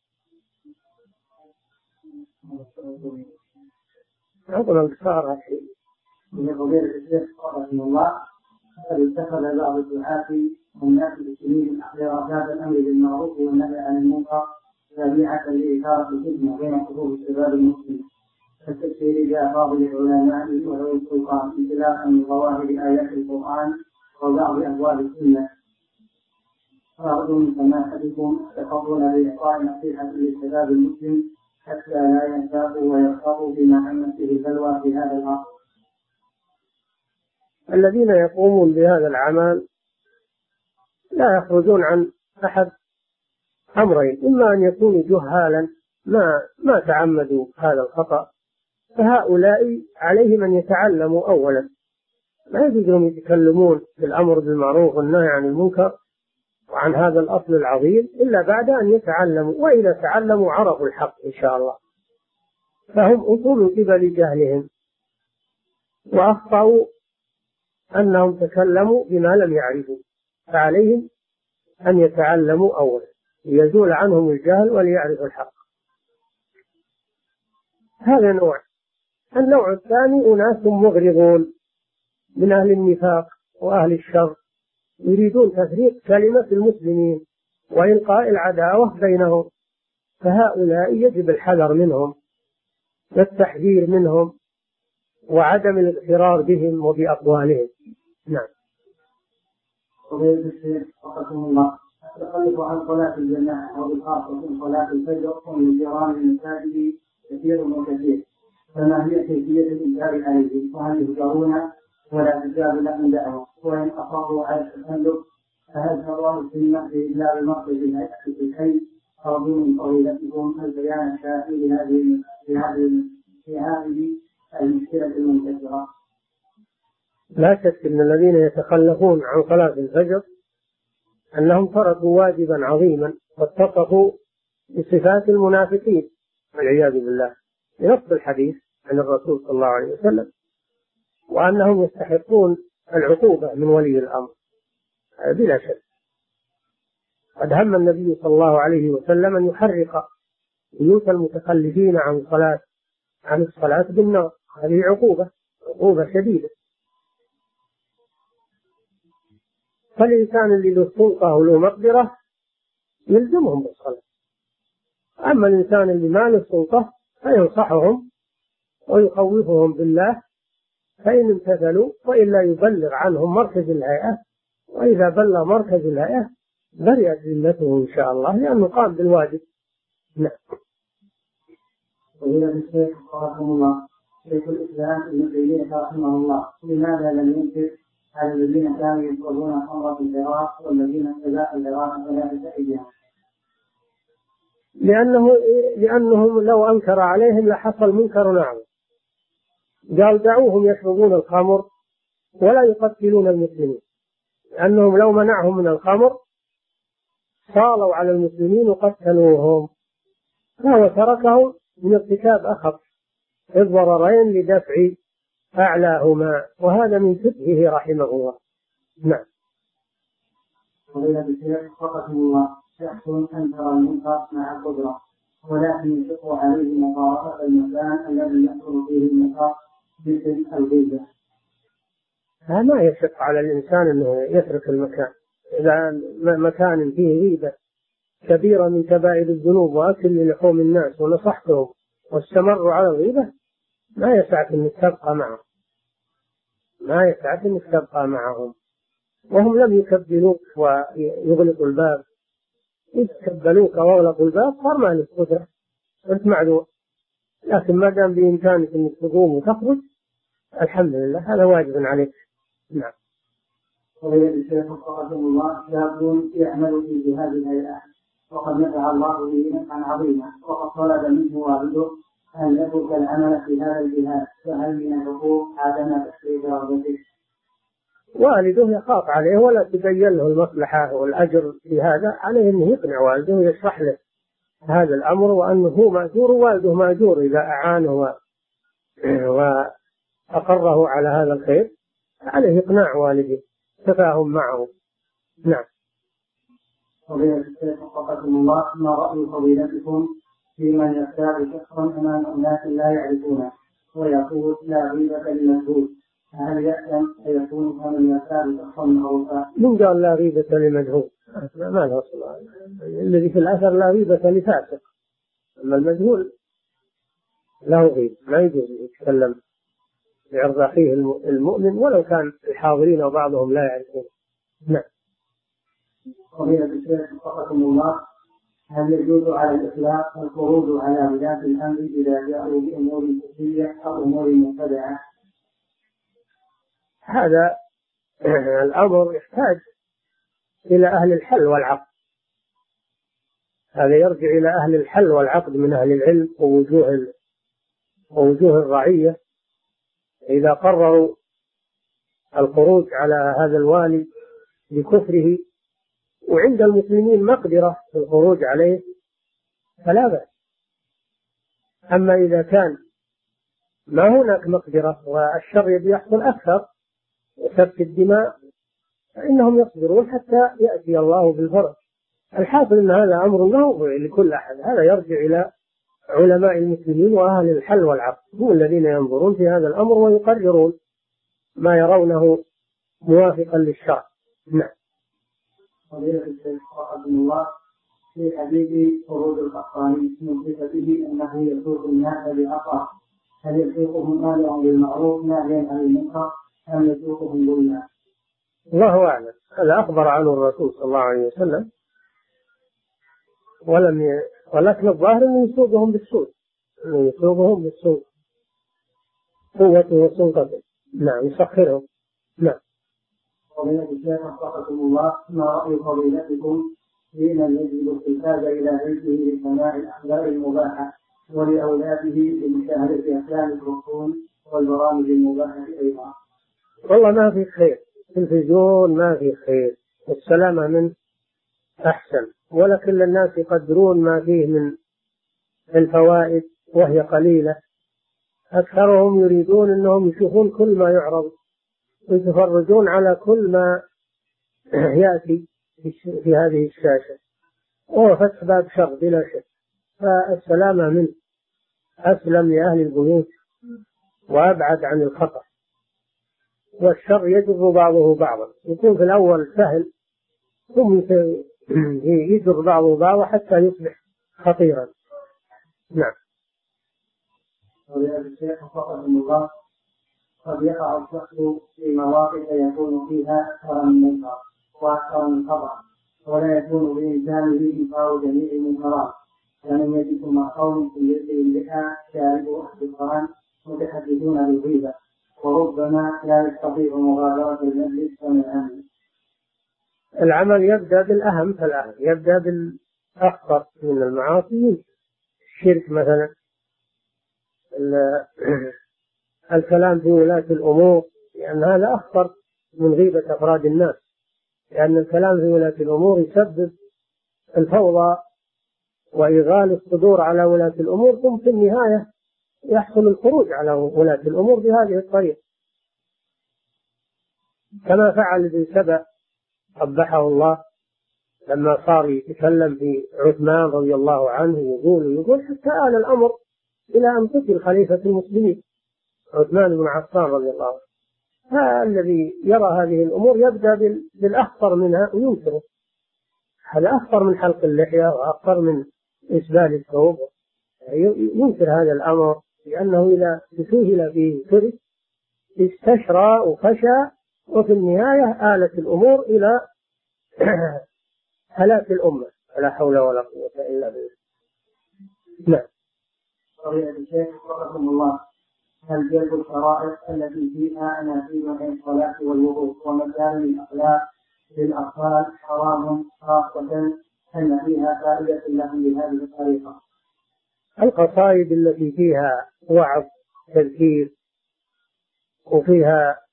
Speaker 1: عظم الكفار
Speaker 2: من فضيلة الشيخ رحمه الله قد اتخذ بعض الدعاة والناس المسلمين الأخيار هذا الأمر بالمعروف والنهي عن المنكر تابعة لإثارة الفتنة بين صفوف الشباب المسلمين كالتفسير جاء فاضل العلماء وذوي السلطان انطلاقا من ظواهر آيات القرآن وبعض أبواب السنة. فأرجو من سماحتكم تفضل بإعطاء نصيحة للشباب المسلم حتى لا ينساقوا ويخطئوا بما عمت به البلوى في هذا الأمر.
Speaker 1: الذين يقومون بهذا العمل لا يخرجون عن أحد أمرين: إما أن يكونوا جهالا ما ما تعمدوا هذا الخطأ، فهؤلاء عليهم أن يتعلموا أولا، ما يجوزهم يتكلمون بالأمر بالمعروف والنهي عن المنكر وعن هذا الأصل العظيم إلا بعد أن يتعلموا، وإذا تعلموا عرفوا الحق إن شاء الله، فهم أصول قبل جهلهم وأخطأوا أنهم تكلموا بما لم يعرفوا، فعليهم أن يتعلموا أولا ليزول عنهم الجهل وليعرفوا الحق. هذا نوع. النوع الثاني أناس مغرضون من أهل النفاق وأهل الشر يريدون تفريق كلمة المسلمين وإلقاء العداوة بينهم، فهؤلاء يجب الحذر منهم والتحذير منهم وعدم الاغترار بهم وبأقوالهم. نعم.
Speaker 2: فضيلة الشيخ وفقكم الله، التخلف عن صلاة الجماعة وبخاصة صلاة الفجر ومن جيران المساجد كثير وكثير، فما هي كيفية الإنكار عليهم؟ وهل يهجرون ولا تجاب لهم دعوة؟ وإن أصروا على التخلف فهل تراه في المهد إلا بمخرج الهيئة في الحي؟ أرجو من فضيلتكم البيان الشافي لهذه في هذه المشكلة المنتشرة.
Speaker 1: لا شك أن الذين يتخلفون عن صلاة الفجر أنهم تركوا واجبا عظيما واتصفوا بصفات المنافقين والعياذ بالله بنص الحديث عن الرسول صلى الله عليه وسلم، وأنهم يستحقون العقوبة من ولي الأمر بلا شك. قد هم النبي صلى الله عليه وسلم أن يحرق بيوت المتخلفين عن صلاة عن الصلاة بالنار، هذه عقوبة عقوبة شديدة. فالإنسان اللي له سلطة وله مقدرة يلزمهم بالصلاة، أما الإنسان اللي ما له سلطة فينصحهم ويخوفهم بالله فإن امتثلوا، وإلا يبلغ عنهم مركز الهيئة، وإذا بلغ مركز الهيئة برئت ذمته إن شاء الله لأنه قام بالواجب. نعم.
Speaker 2: وإلى الشيخ رحمه الله شيخ الإسلام ابن تيمية رحمه الله لماذا لم ينكر على الذين كانوا يشربون خمرا في العراق والذين استباحوا العراق ثلاثة أيام؟
Speaker 1: لأنه لأنهم لو أنكر عليهم لحصل منكر أعظم. قال دعوهم يشربون الخمر ولا يقتلون المسلمين، لأنهم لو منعهم من الخمر صالوا على المسلمين وقتلوهم، فهو تركهم من ارتكاب أخف الضررين لدفع أعلاهما، وهذا من فقهه رحمه الله. نعم.
Speaker 2: فضيلة الشيخ وفقكم الله، شخص أنكر المنكر مع القدرة ولكن يشق عليه مفارقة المكان الذي يحصل فيه المنكر مثل الغيبة.
Speaker 1: هذا ما يشق على الإنسان أنه يترك المكان، إذا مكان فيه غيبة كبيرة من كبائر الذنوب وأكل لحوم الناس ونصحتهم واستمروا على الغيبة ما يسعك أنك تبقى معهم، ما يسعك أنك تبقى معهم، وهم لم يكبلوك ويغلقوا الباب، إذ كبلوك وأغلقوا الباب صار ما لك قدرة، أنت معذور، لكن ما دام بإمكانك أنك تقوم وتخرج الحمد لله هذا واجب عليك. نعم.
Speaker 2: فضيلة الشيخ وفقكم الله، شاب يعمل في جهاز الهيئة وقد نفع الله به نفعا عظيما، وقد طلب منه والده أن يترك العمل في هذا الجهاد، فهل من الحقوق عدم تحقيق رغبته؟
Speaker 1: والده يخاف عليه ولا تبين له المصلحة والأجر في هذا، عليه أنه يقنع والده ويشرح له هذا الأمر وأنه هو مأجور ووالده مأجور إذا أعانه وأقره على هذا الخير، عليه إقناع والده تفاهم معه. نعم.
Speaker 2: فضيلة الشيخ وفقكم الله، ما رأي فضيلتكم في من يختار شخصا أمام أناس لا يعرفونه ويقول لا غيبة للمجهول، هل يأثم أن يكون كمن يختار شخصا معروفا؟
Speaker 1: من قال لا غيبة لمجهول؟ ما له أصل، الذي في الأثر لا غيبة لفاسق، أما المجهول له غيبة، ما يجوز يتكلم بعرض أخيه المؤمن ولو كان الحاضرين وبعضهم لا يعرفون. نعم.
Speaker 2: فضيلة الشيخ وفقكم الله، هل يجوز على الإطلاق الخروج على ولاة الأمر إذا جاءوا بأمور كفرية أو أمور مبتدعة؟
Speaker 1: هذا الأمر يحتاج إلى أهل الحل والعقد، هذا يرجع إلى أهل الحل والعقد من أهل العلم ووجوه ووجوه الرعية. إذا قرروا الخروج على هذا الوالي بكفره وعند المسلمين مقدرة في الخروج عليه فلا بأس. أما إذا كان ما هناك مقدرة والشر يحصل أكثر وسفك الدماء فإنهم يصبرون حتى يأتي الله بالفرج. الحاصل أن هذا أمر له لكل أحد، هذا يرجع إلى علماء المسلمين وأهل الحل والعقد، هم الذين ينظرون في هذا الأمر ويقررون ما يرونه موافقا للشرع. نعم.
Speaker 2: فضيلة الشيخ رحمه الله، في حديث خروج القحطاني من صفته أنه يسوق الناس بعطاء، هل يسوقهم آمرا بالمعروف ناهيا عن المنكر أم يسوقهم ظلما؟
Speaker 1: الله أعلم، هذا أخبر عنه الرسول صلى الله عليه وسلم، ولم ي... ولكن الظاهر أنه يسوقهم بالسوء، أنه يسوقهم بالسوء قوته وسلطته. نعم، يسخرهم. نعم.
Speaker 2: فضيلة الشيخ وفقكم الله، ما رأي فضيلتكم في من يجلب التلفاز إلى بيته لسماع الأخبار المباحة ولأولاده لمشاهدة أفلام الكرتون والبرامج المباحة أيضا؟
Speaker 1: والله ما في خير، التلفزيون ما في خير، والسلامة منه أحسن، ولكن الناس يقدرون ما فيه من الفوائد وهي قليلة. أكثرهم يريدون أنهم يشوفون كل ما يعرض ويتفرجون على كل ما يأتي في هذه الشاشة، وهو فتح باب شر بلا شك. فالسلامة منه أسلم لأهل البيوت وأبعد عن الخطر، والشر يجر بعضه بعضا، يكون في الأول سهل ثم يجر بعضه بعضا حتى يصبح خطيرا. نعم.
Speaker 2: فضيلة الشيخ وفقكم الله، قد يقع الشخص في مواقف يكون فيها أكثر من منكر وأكثر من خطأ، ولا يكون بإمكانه إنكار جميع المنكرات، فمن يجد مع قوم في يده اللحى شاربوا أحد القرآن متحدثون بالغيبة، وربما لا يستطيع مغادرة المجلس ومن أمن.
Speaker 1: العمل يبدأ بالأهم فالأهم، يبدأ بالأخطر من المعاصي، الشرك مثلا، الكلام في ولاة الأمور، لأن هذا أخطر من غيبة أفراد الناس، لأن الكلام في ولاة الأمور يسبب الفوضى وإغال الصدور على ولاة الأمور، ثم في النهاية يحصل الخروج على ولاة الأمور بهذه الطريقة، كما فعل ابن سبأ قبحه الله لما صار يتكلم في عثمان رضي الله عنه يقول ويقول حتى آل الأمر إلى أن قتل خليفة المسلمين عثمان بن عفان رضي الله عنه. فالذي يرى هذه الأمور يبدأ بالأخطر منها وينكره، هذا أخطر من حلق اللحية وأخطر من إسبال الثوب، ينكر هذا الأمر، لأنه إذا تسهل فيه ترك استشرى وخشى، وفي النهاية آلت الأمور إلى هلاك الأمة، لا حول ولا قوة إلا بالله. نعم.
Speaker 2: فضيلة الشيخ رحمه الله، هل جلب الشرائط التي فيها أناشيد عن الصلاة والوضوء ومكارم الأخلاق للأطفال حرام خاصة أن فيها فائدة لهم بهذه الطريقة؟
Speaker 1: القصائد التي فيها وعظ تذكير وفيها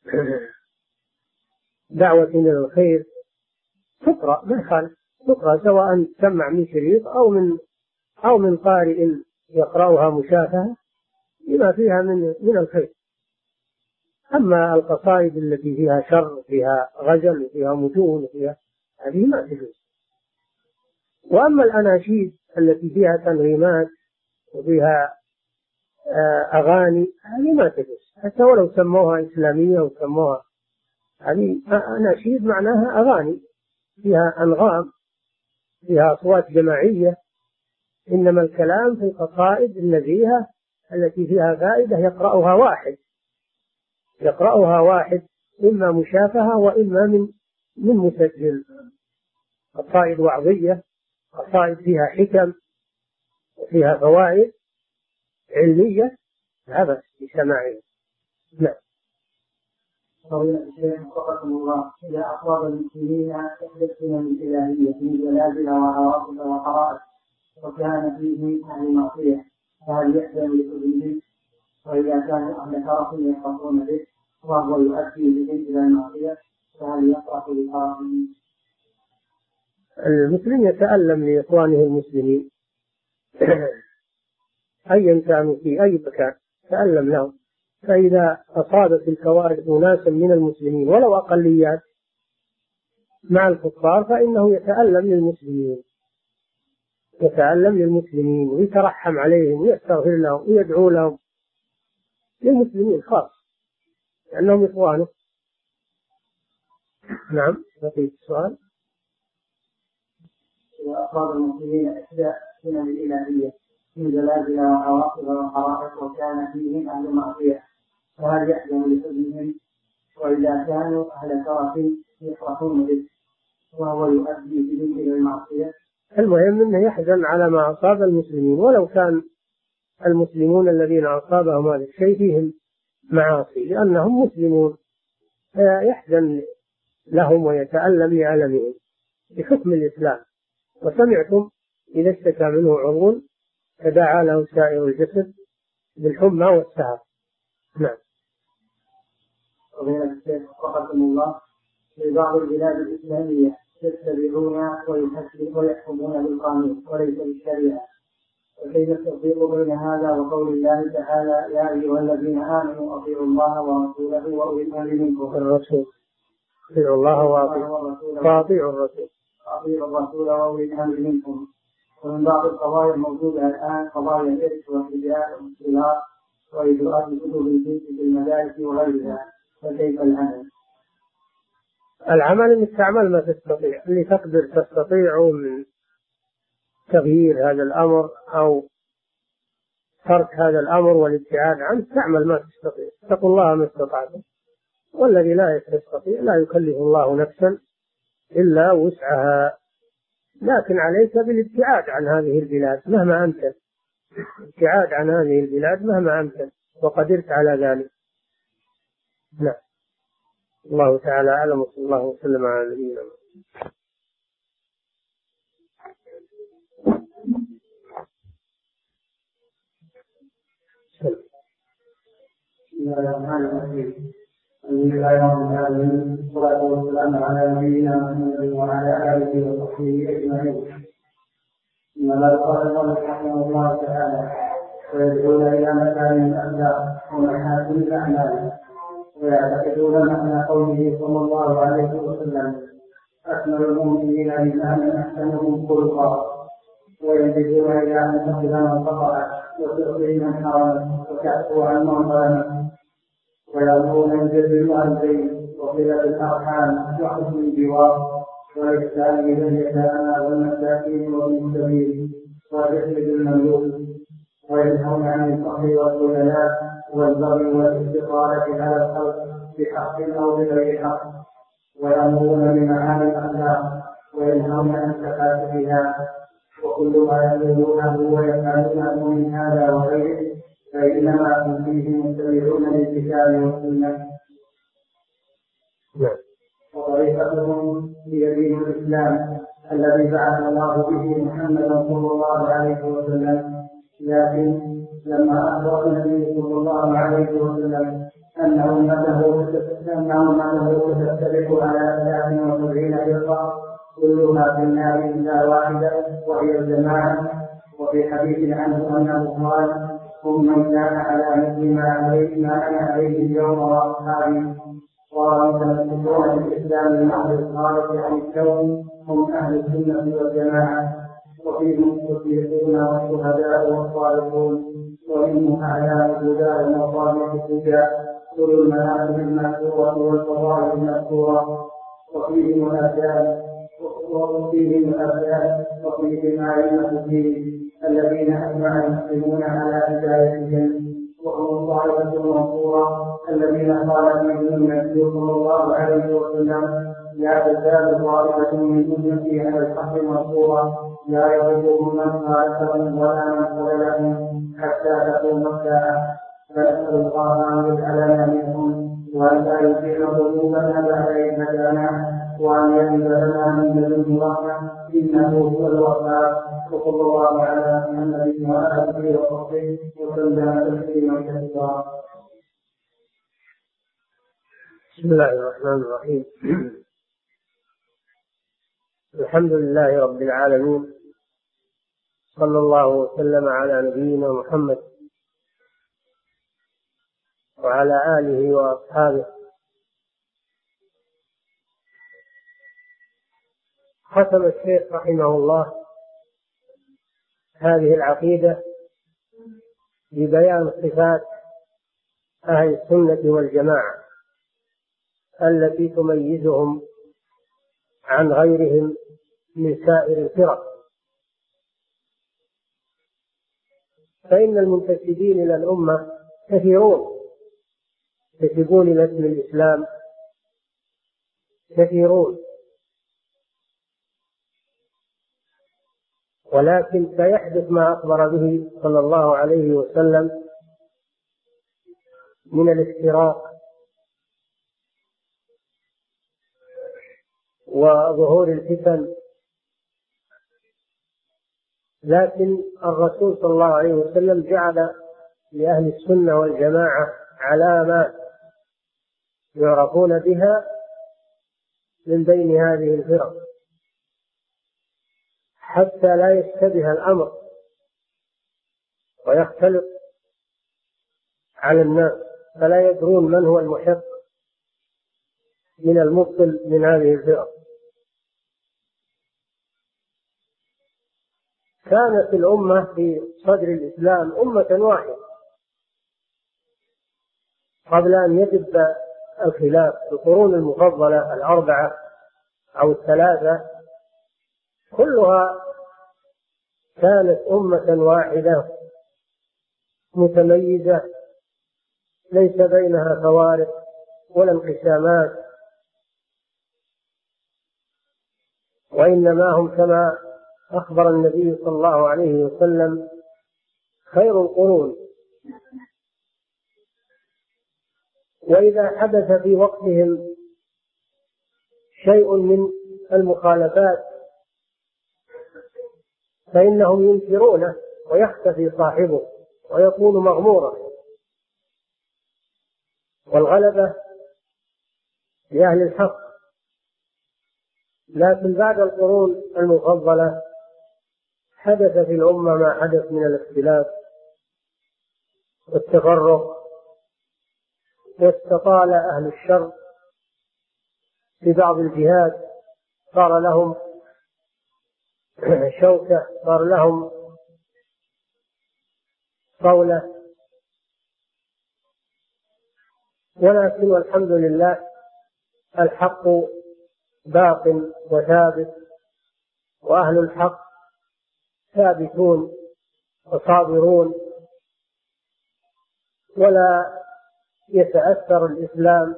Speaker 1: دعوة إلى الخير تقرأ ما يخالف، تقرأ سواء تسمع من شريط أو من أو من قارئ يقرأها مشافهة لما فيها من من الخير. أما القصائد التي فيها شر فيها غزل وفيها متون وفيها هذه ما تجوز. وأما الأناشيد التي فيها تنغيمات وفيها أغاني هذه ما تجوز، حتى ولو سموها إسلامية وسموها هذه أناشيد معناها أغاني فيها أنغام فيها أصوات جماعية. إنما الكلام في القصائد النزيهة التي فيها فائدة يقرأها واحد يقرأها واحد إما مشافهة وإما من من مسجل. قصائد وعظية، قصائد فيها حكم وفيها فوائد علمية لا بأس بسماعها. نعم.
Speaker 2: قول الشيخ وفقكم الله: إذا أصاب المسلمين إحدى السنن الإلهية من زلازل وعواصف وحرائق وكان فيه أهل معصية فهل يحزن لكلهم؟ وإذا كانوا أهل شرف يفرحون به وهو يؤدي بهم إلى المعصية فهل يفرح بفرحهم؟
Speaker 1: المسلم يتألم لإخوانه المسلمين أيا كانوا في أي مكان تألم لهم. فإذا أصابت الكوارث أناسا من المسلمين ولو أقليات مع الكفار فإنه يتألم للمسلمين يتألم للمسلمين ويترحم عليهم ويستغفر لهم ويدعو لهم، للمسلمين خاص لأنهم إخوانه. نعم. بقي السؤال:
Speaker 2: إذا أصاب المسلمين إحدى السنن الإلهية من زلازل وعواصف وحرائق وكان فيهم أهل معصية فهل يحزن لحزنهم؟ وإذا كانوا أهل شرف يفرحون به وهو يؤدي بهم إلى المعصية؟
Speaker 1: المهم أنه يحزن على ما أصاب المسلمين ولو كان المسلمون الذين أصابهم هذا الشيء فيهم معاصي لأنهم مسلمون، فيحزن لهم ويتألم لألمهم بحكم الإسلام. وسمعتم إذا اشتكى منه عضو تداعى له سائر الجسد بالحمى والسهر. نعم.
Speaker 2: فضيلة الشيخ وفقكم الله: في بعض البلاد الإسلامية يتبعون ويحكمون بالقانون وليس بالشريعة، وكيف التفريق بين هذا وقول الله تعالى: يا أيها الذين آمنوا أطيعوا الله ورسوله وأولي الأمر منكم؟
Speaker 1: الرسول أطيعوا الله وأطيعوا الرسول
Speaker 2: أطيعوا الرسول وأولي الأمر منكم. ومن بعض القضايا الموجودة الآن قضايا الإرث والحجاب والصلاة وإجراءات كتب الجنس في المدارس وغيرها، فكيف العمل؟
Speaker 1: العمل انك تعمل ما تستطيع، اللي تقدر تستطيع من تغيير هذا الأمر أو ترك هذا الأمر والابتعاد عنه تعمل ما تستطيع. اتقوا الله ما استطعتم، والذي لا يستطيع لا يكلف الله نفسا إلا وسعها، لكن عليك بالابتعاد عن هذه البلاد مهما أمكن، ابتعاد عن هذه البلاد مهما أمكن وقدرت على ذلك. نعم. الله تعالى أعلم، وصلى الله وسلم على نبينا محمد.
Speaker 2: بسم الله الرحمن الرحيم. الحمد لله رب العالمين، والصلاة والسلام على نبينا محمد وعلى آله وصحبه أجمعين. إنما قال الله رحمه الله تعالى: ويدعون إلى مكان الأخلاق ومحاسن الأعمال، ويعتقدون معنى قوله صلى الله عليه وسلم: أكمل المؤمنين إيمانا أحسنهم خلقا، ويجدون إلى أن تقبل من قطعت وتؤذي من حرمت وتعفو عن من ظلمت، ويأمرون ببر الوالدين وصلة الأرحام وحسن الجوار والإحسان إلى اليتامى والمساكين وابن السبيل والرفق بالمملوك، وينهون عن الفقر والذلات والبغي والاستطالة على الخلق بحق أو بغير حق، ويأمرون بمعاني الأخلاق وينهون عن تفاسدها. وكل ما يقولونه ويفعلونه من هذا وغيره فإنما هم فيه متبعون للكتاب والسنة، وطريقتهم هي دين الإسلام الذي بعث الله به محمدا صلى الله عليه وسلم، لا لكن لما أخبر النبي صلى الله عليه وسلم أن أمته تفترق على ثلاث وسبعين فرقة كلها في النار إلا واحدة وهي الجماعة. وفي حديث عنه أنه قال: هم من كان على مثل ما عليه ما أنا عليه اليوم وأصحابي. ومتمسكون بالإسلام المحض الخالص عن الكون هم أهل السنة والجماعة، وفيهم الصديقون والشهداء والصالحون، ومنهم أعلام الهدى ومصالح الهدى أولو المناقب المذكورة والفضائل المذكورة، وفيهم الأبدان وفيهم الأبدان وفيهم أئمة الدين الذين أجمع المسلمون على هدايتهم، وهم الطائفة المنصورة الذين قال فيهم النبي صلى الله عليه وسلم: لا تزال طائفة من أمتي على الحق منصورة لا يضرهم من خالفهم ولا من خذلهم حتى تقوم الساعة. فنسأل الله أن يجعلنا منهم وأن لا يزيغ قلوبنا بعد إذ هدانا وأن يهب لنا من لدنه رحمة إنه هو الوهاب. وصلى الله على محمد وآله وصحبه وسلم تسليما كثيرا.
Speaker 1: بسم الله الرحمن الرحيم. الحمد لله رب العالمين، صلى الله وسلم على نبينا محمد وعلى آله وأصحابه. ختم الشيخ رحمه الله هذه العقيدة ببيان صفات أهل السنة والجماعة التي تميزهم عن غيرهم من سائر الفرق. فإن المنتسبين إلى الأمة كثيرون، ينتسبون إلى اسم الإسلام كثيرون، ولكن سيحدث ما أخبر به صلى الله عليه وسلم من الافتراق وظهور الفتن. لكن الرسول صلى الله عليه وسلم جعل لأهل السنة والجماعة علامات يعرفون بها من بين هذه الفرق، حتى لا يشتبه الأمر ويختلط على الناس، فلا يدرون من هو المحق من المبطل من هذه الفرق. كانت الأمة في صدر الإسلام أمة واحدة قبل أن يدب الخلاف. القرون المفضلة الأربعة أو الثلاثة كلها كانت أمة واحدة متميزة، ليس بينها فوارق ولا انقسامات، وإنما هم كما أخبر النبي صلى الله عليه وسلم خير القرون. وإذا حدث في وقتهم شيء من المخالفات فإنهم ينكرونه ويختفي صاحبه ويكون مغمورا، والغلبة لأهل الحق. لكن بعد القرون المفضلة حدث في الأمة ما حدث من الاختلاف والتفرق، واستطال أهل الشر في بعض الجهات، صار لهم شوكة، صار لهم صولة. ولكن والحمد لله الحق باق وثابت، وأهل الحق ثابتون وصابرون، ولا يتأثر الإسلام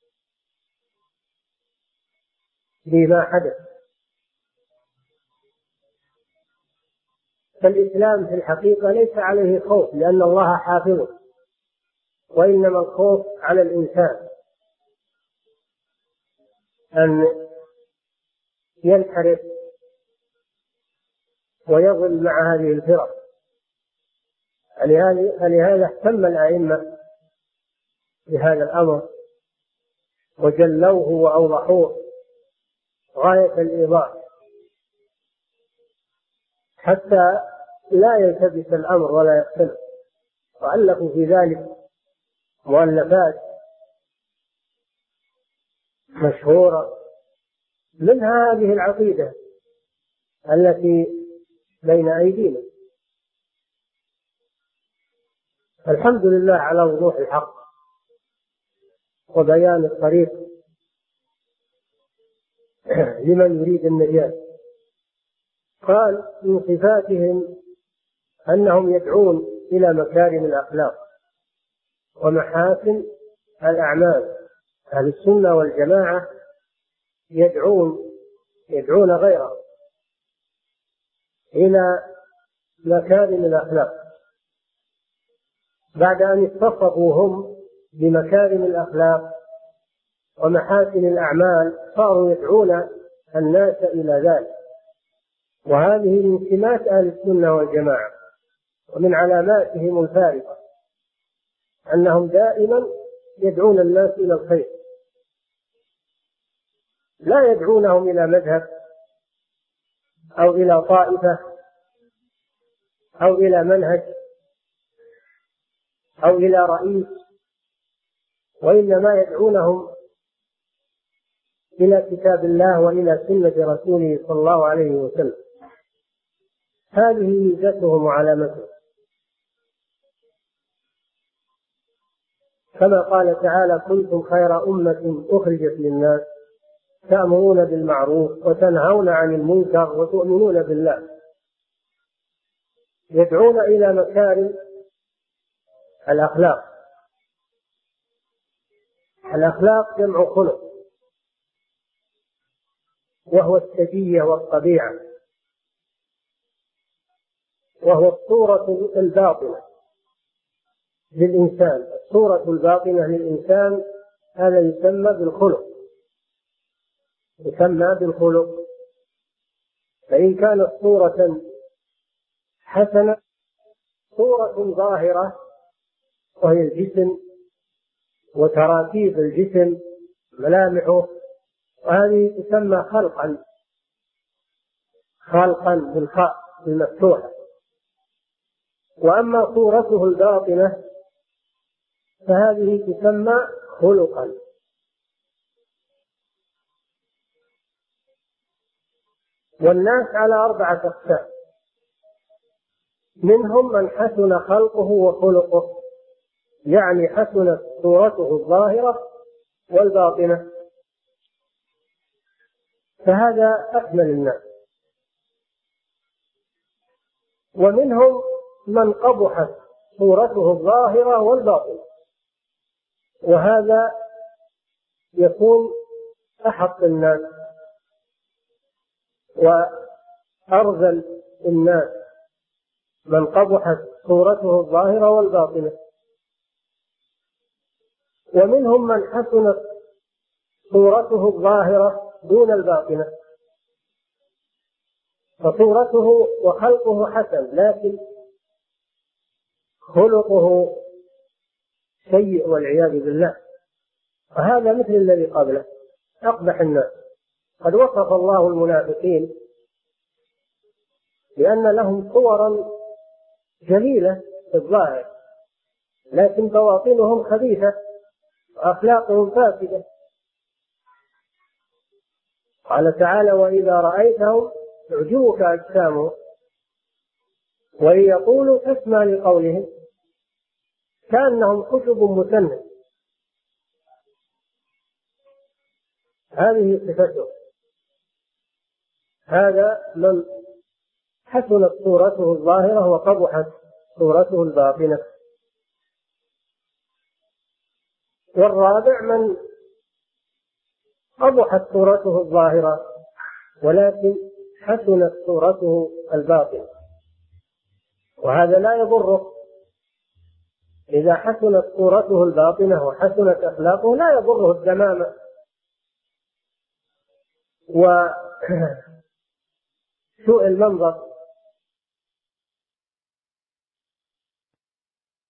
Speaker 1: بما حدث. فالإسلام في الحقيقة ليس عليه خوف، لأن الله حافظه، وإنما الخوف على الإنسان أن ينحرف ويظل مع هذه الفرق. فلهذا اهتم الأئمة بهذا الأمر وجلوه وأوضحوه غاية الإيضاح حتى لا يلتبس الأمر ولا يختلف، وألفوا في ذلك مؤلفات مشهورة، منها هذه العقيدة التي بين أيدينا. الحمد لله على وضوح الحق وبيان الطريق لمن يريد النجاة. قال من صفاتهم أنهم يدعون إلى مكارم الأخلاق ومحاسن الأعمال. أهل السنة والجماعة يدعون يدعون غيره إلى مكارم الأخلاق بعد أن اتصفوا هم بمكارم الأخلاق ومحاسن الأعمال، صاروا يدعون الناس إلى ذلك. وهذه من سمات أهل السنة والجماعة ومن علاماتهم الفارقة أنهم دائما يدعون الناس إلى الخير، لا يدعونهم إلى مذهب أو إلى طائفة أو إلى منهج أو إلى رئيس، وإنما يدعونهم إلى كتاب الله وإلى سنة رسوله صلى الله عليه وسلم. هذه ميزتهم وعلامتهم، كما قال تعالى: كنتم خير أمة أخرجت للناس تأمرون بالمعروف وتنهون عن المنكر وتؤمنون بالله. يدعون إلى مكارم الأخلاق. الأخلاق جمع خلق، وهو السجية والطبيعة، وهو الصورة الباطنة للإنسان. الصورة الباطنة للإنسان هذا يسمى بالخلق، يسمى بالخلق. فإن كانت صورة حسنة، صورة ظاهرة وهي الجسم وتراكيب الجسم ملامحه، وهذه تسمى خلقا، خلقا بالخاء المفتوحة. وأما صورته الباطنة فهذه تسمى خلقا. والناس على أربعة أقسام: منهم من حسن خلقه وخلقه، يعني حسنت صورته الظاهرة والباطنة، فهذا أكمل الناس. ومنهم من قبحت صورته الظاهرة والباطنة، وهذا يكون أحق الناس وأرذل الناس، من قبحت صورته الظاهرة والباطنة. ومنهم من حسنت صورته الظاهرة دون الباطنة، فصورته وخلقه حسن لكن خلقه سيء والعياذ بالله، وهذا مثل الذي قبله، أقبح الناس. قد وصف الله المنافقين لأن لهم صورا جميلة في الظاهر لكن بواطنهم خبيثة وأخلاقهم فاسدة. قال تعالى: وإذا رأيتهم تعجبك أجسامهم وإن يقولوا تسمع لقولهم كأنهم خشب مسند. هذه صفته. هذا من حسنت صورته الظاهرة وقبحت صورته الباطنة. والرابع من قبحت صورته الظاهرة ولكن حسنت صورته الباطنة، وهذا لا يضره. إذا حسنت صورته الباطنة وحسنت أخلاقه لا يضره الدمامة وسوء المنظر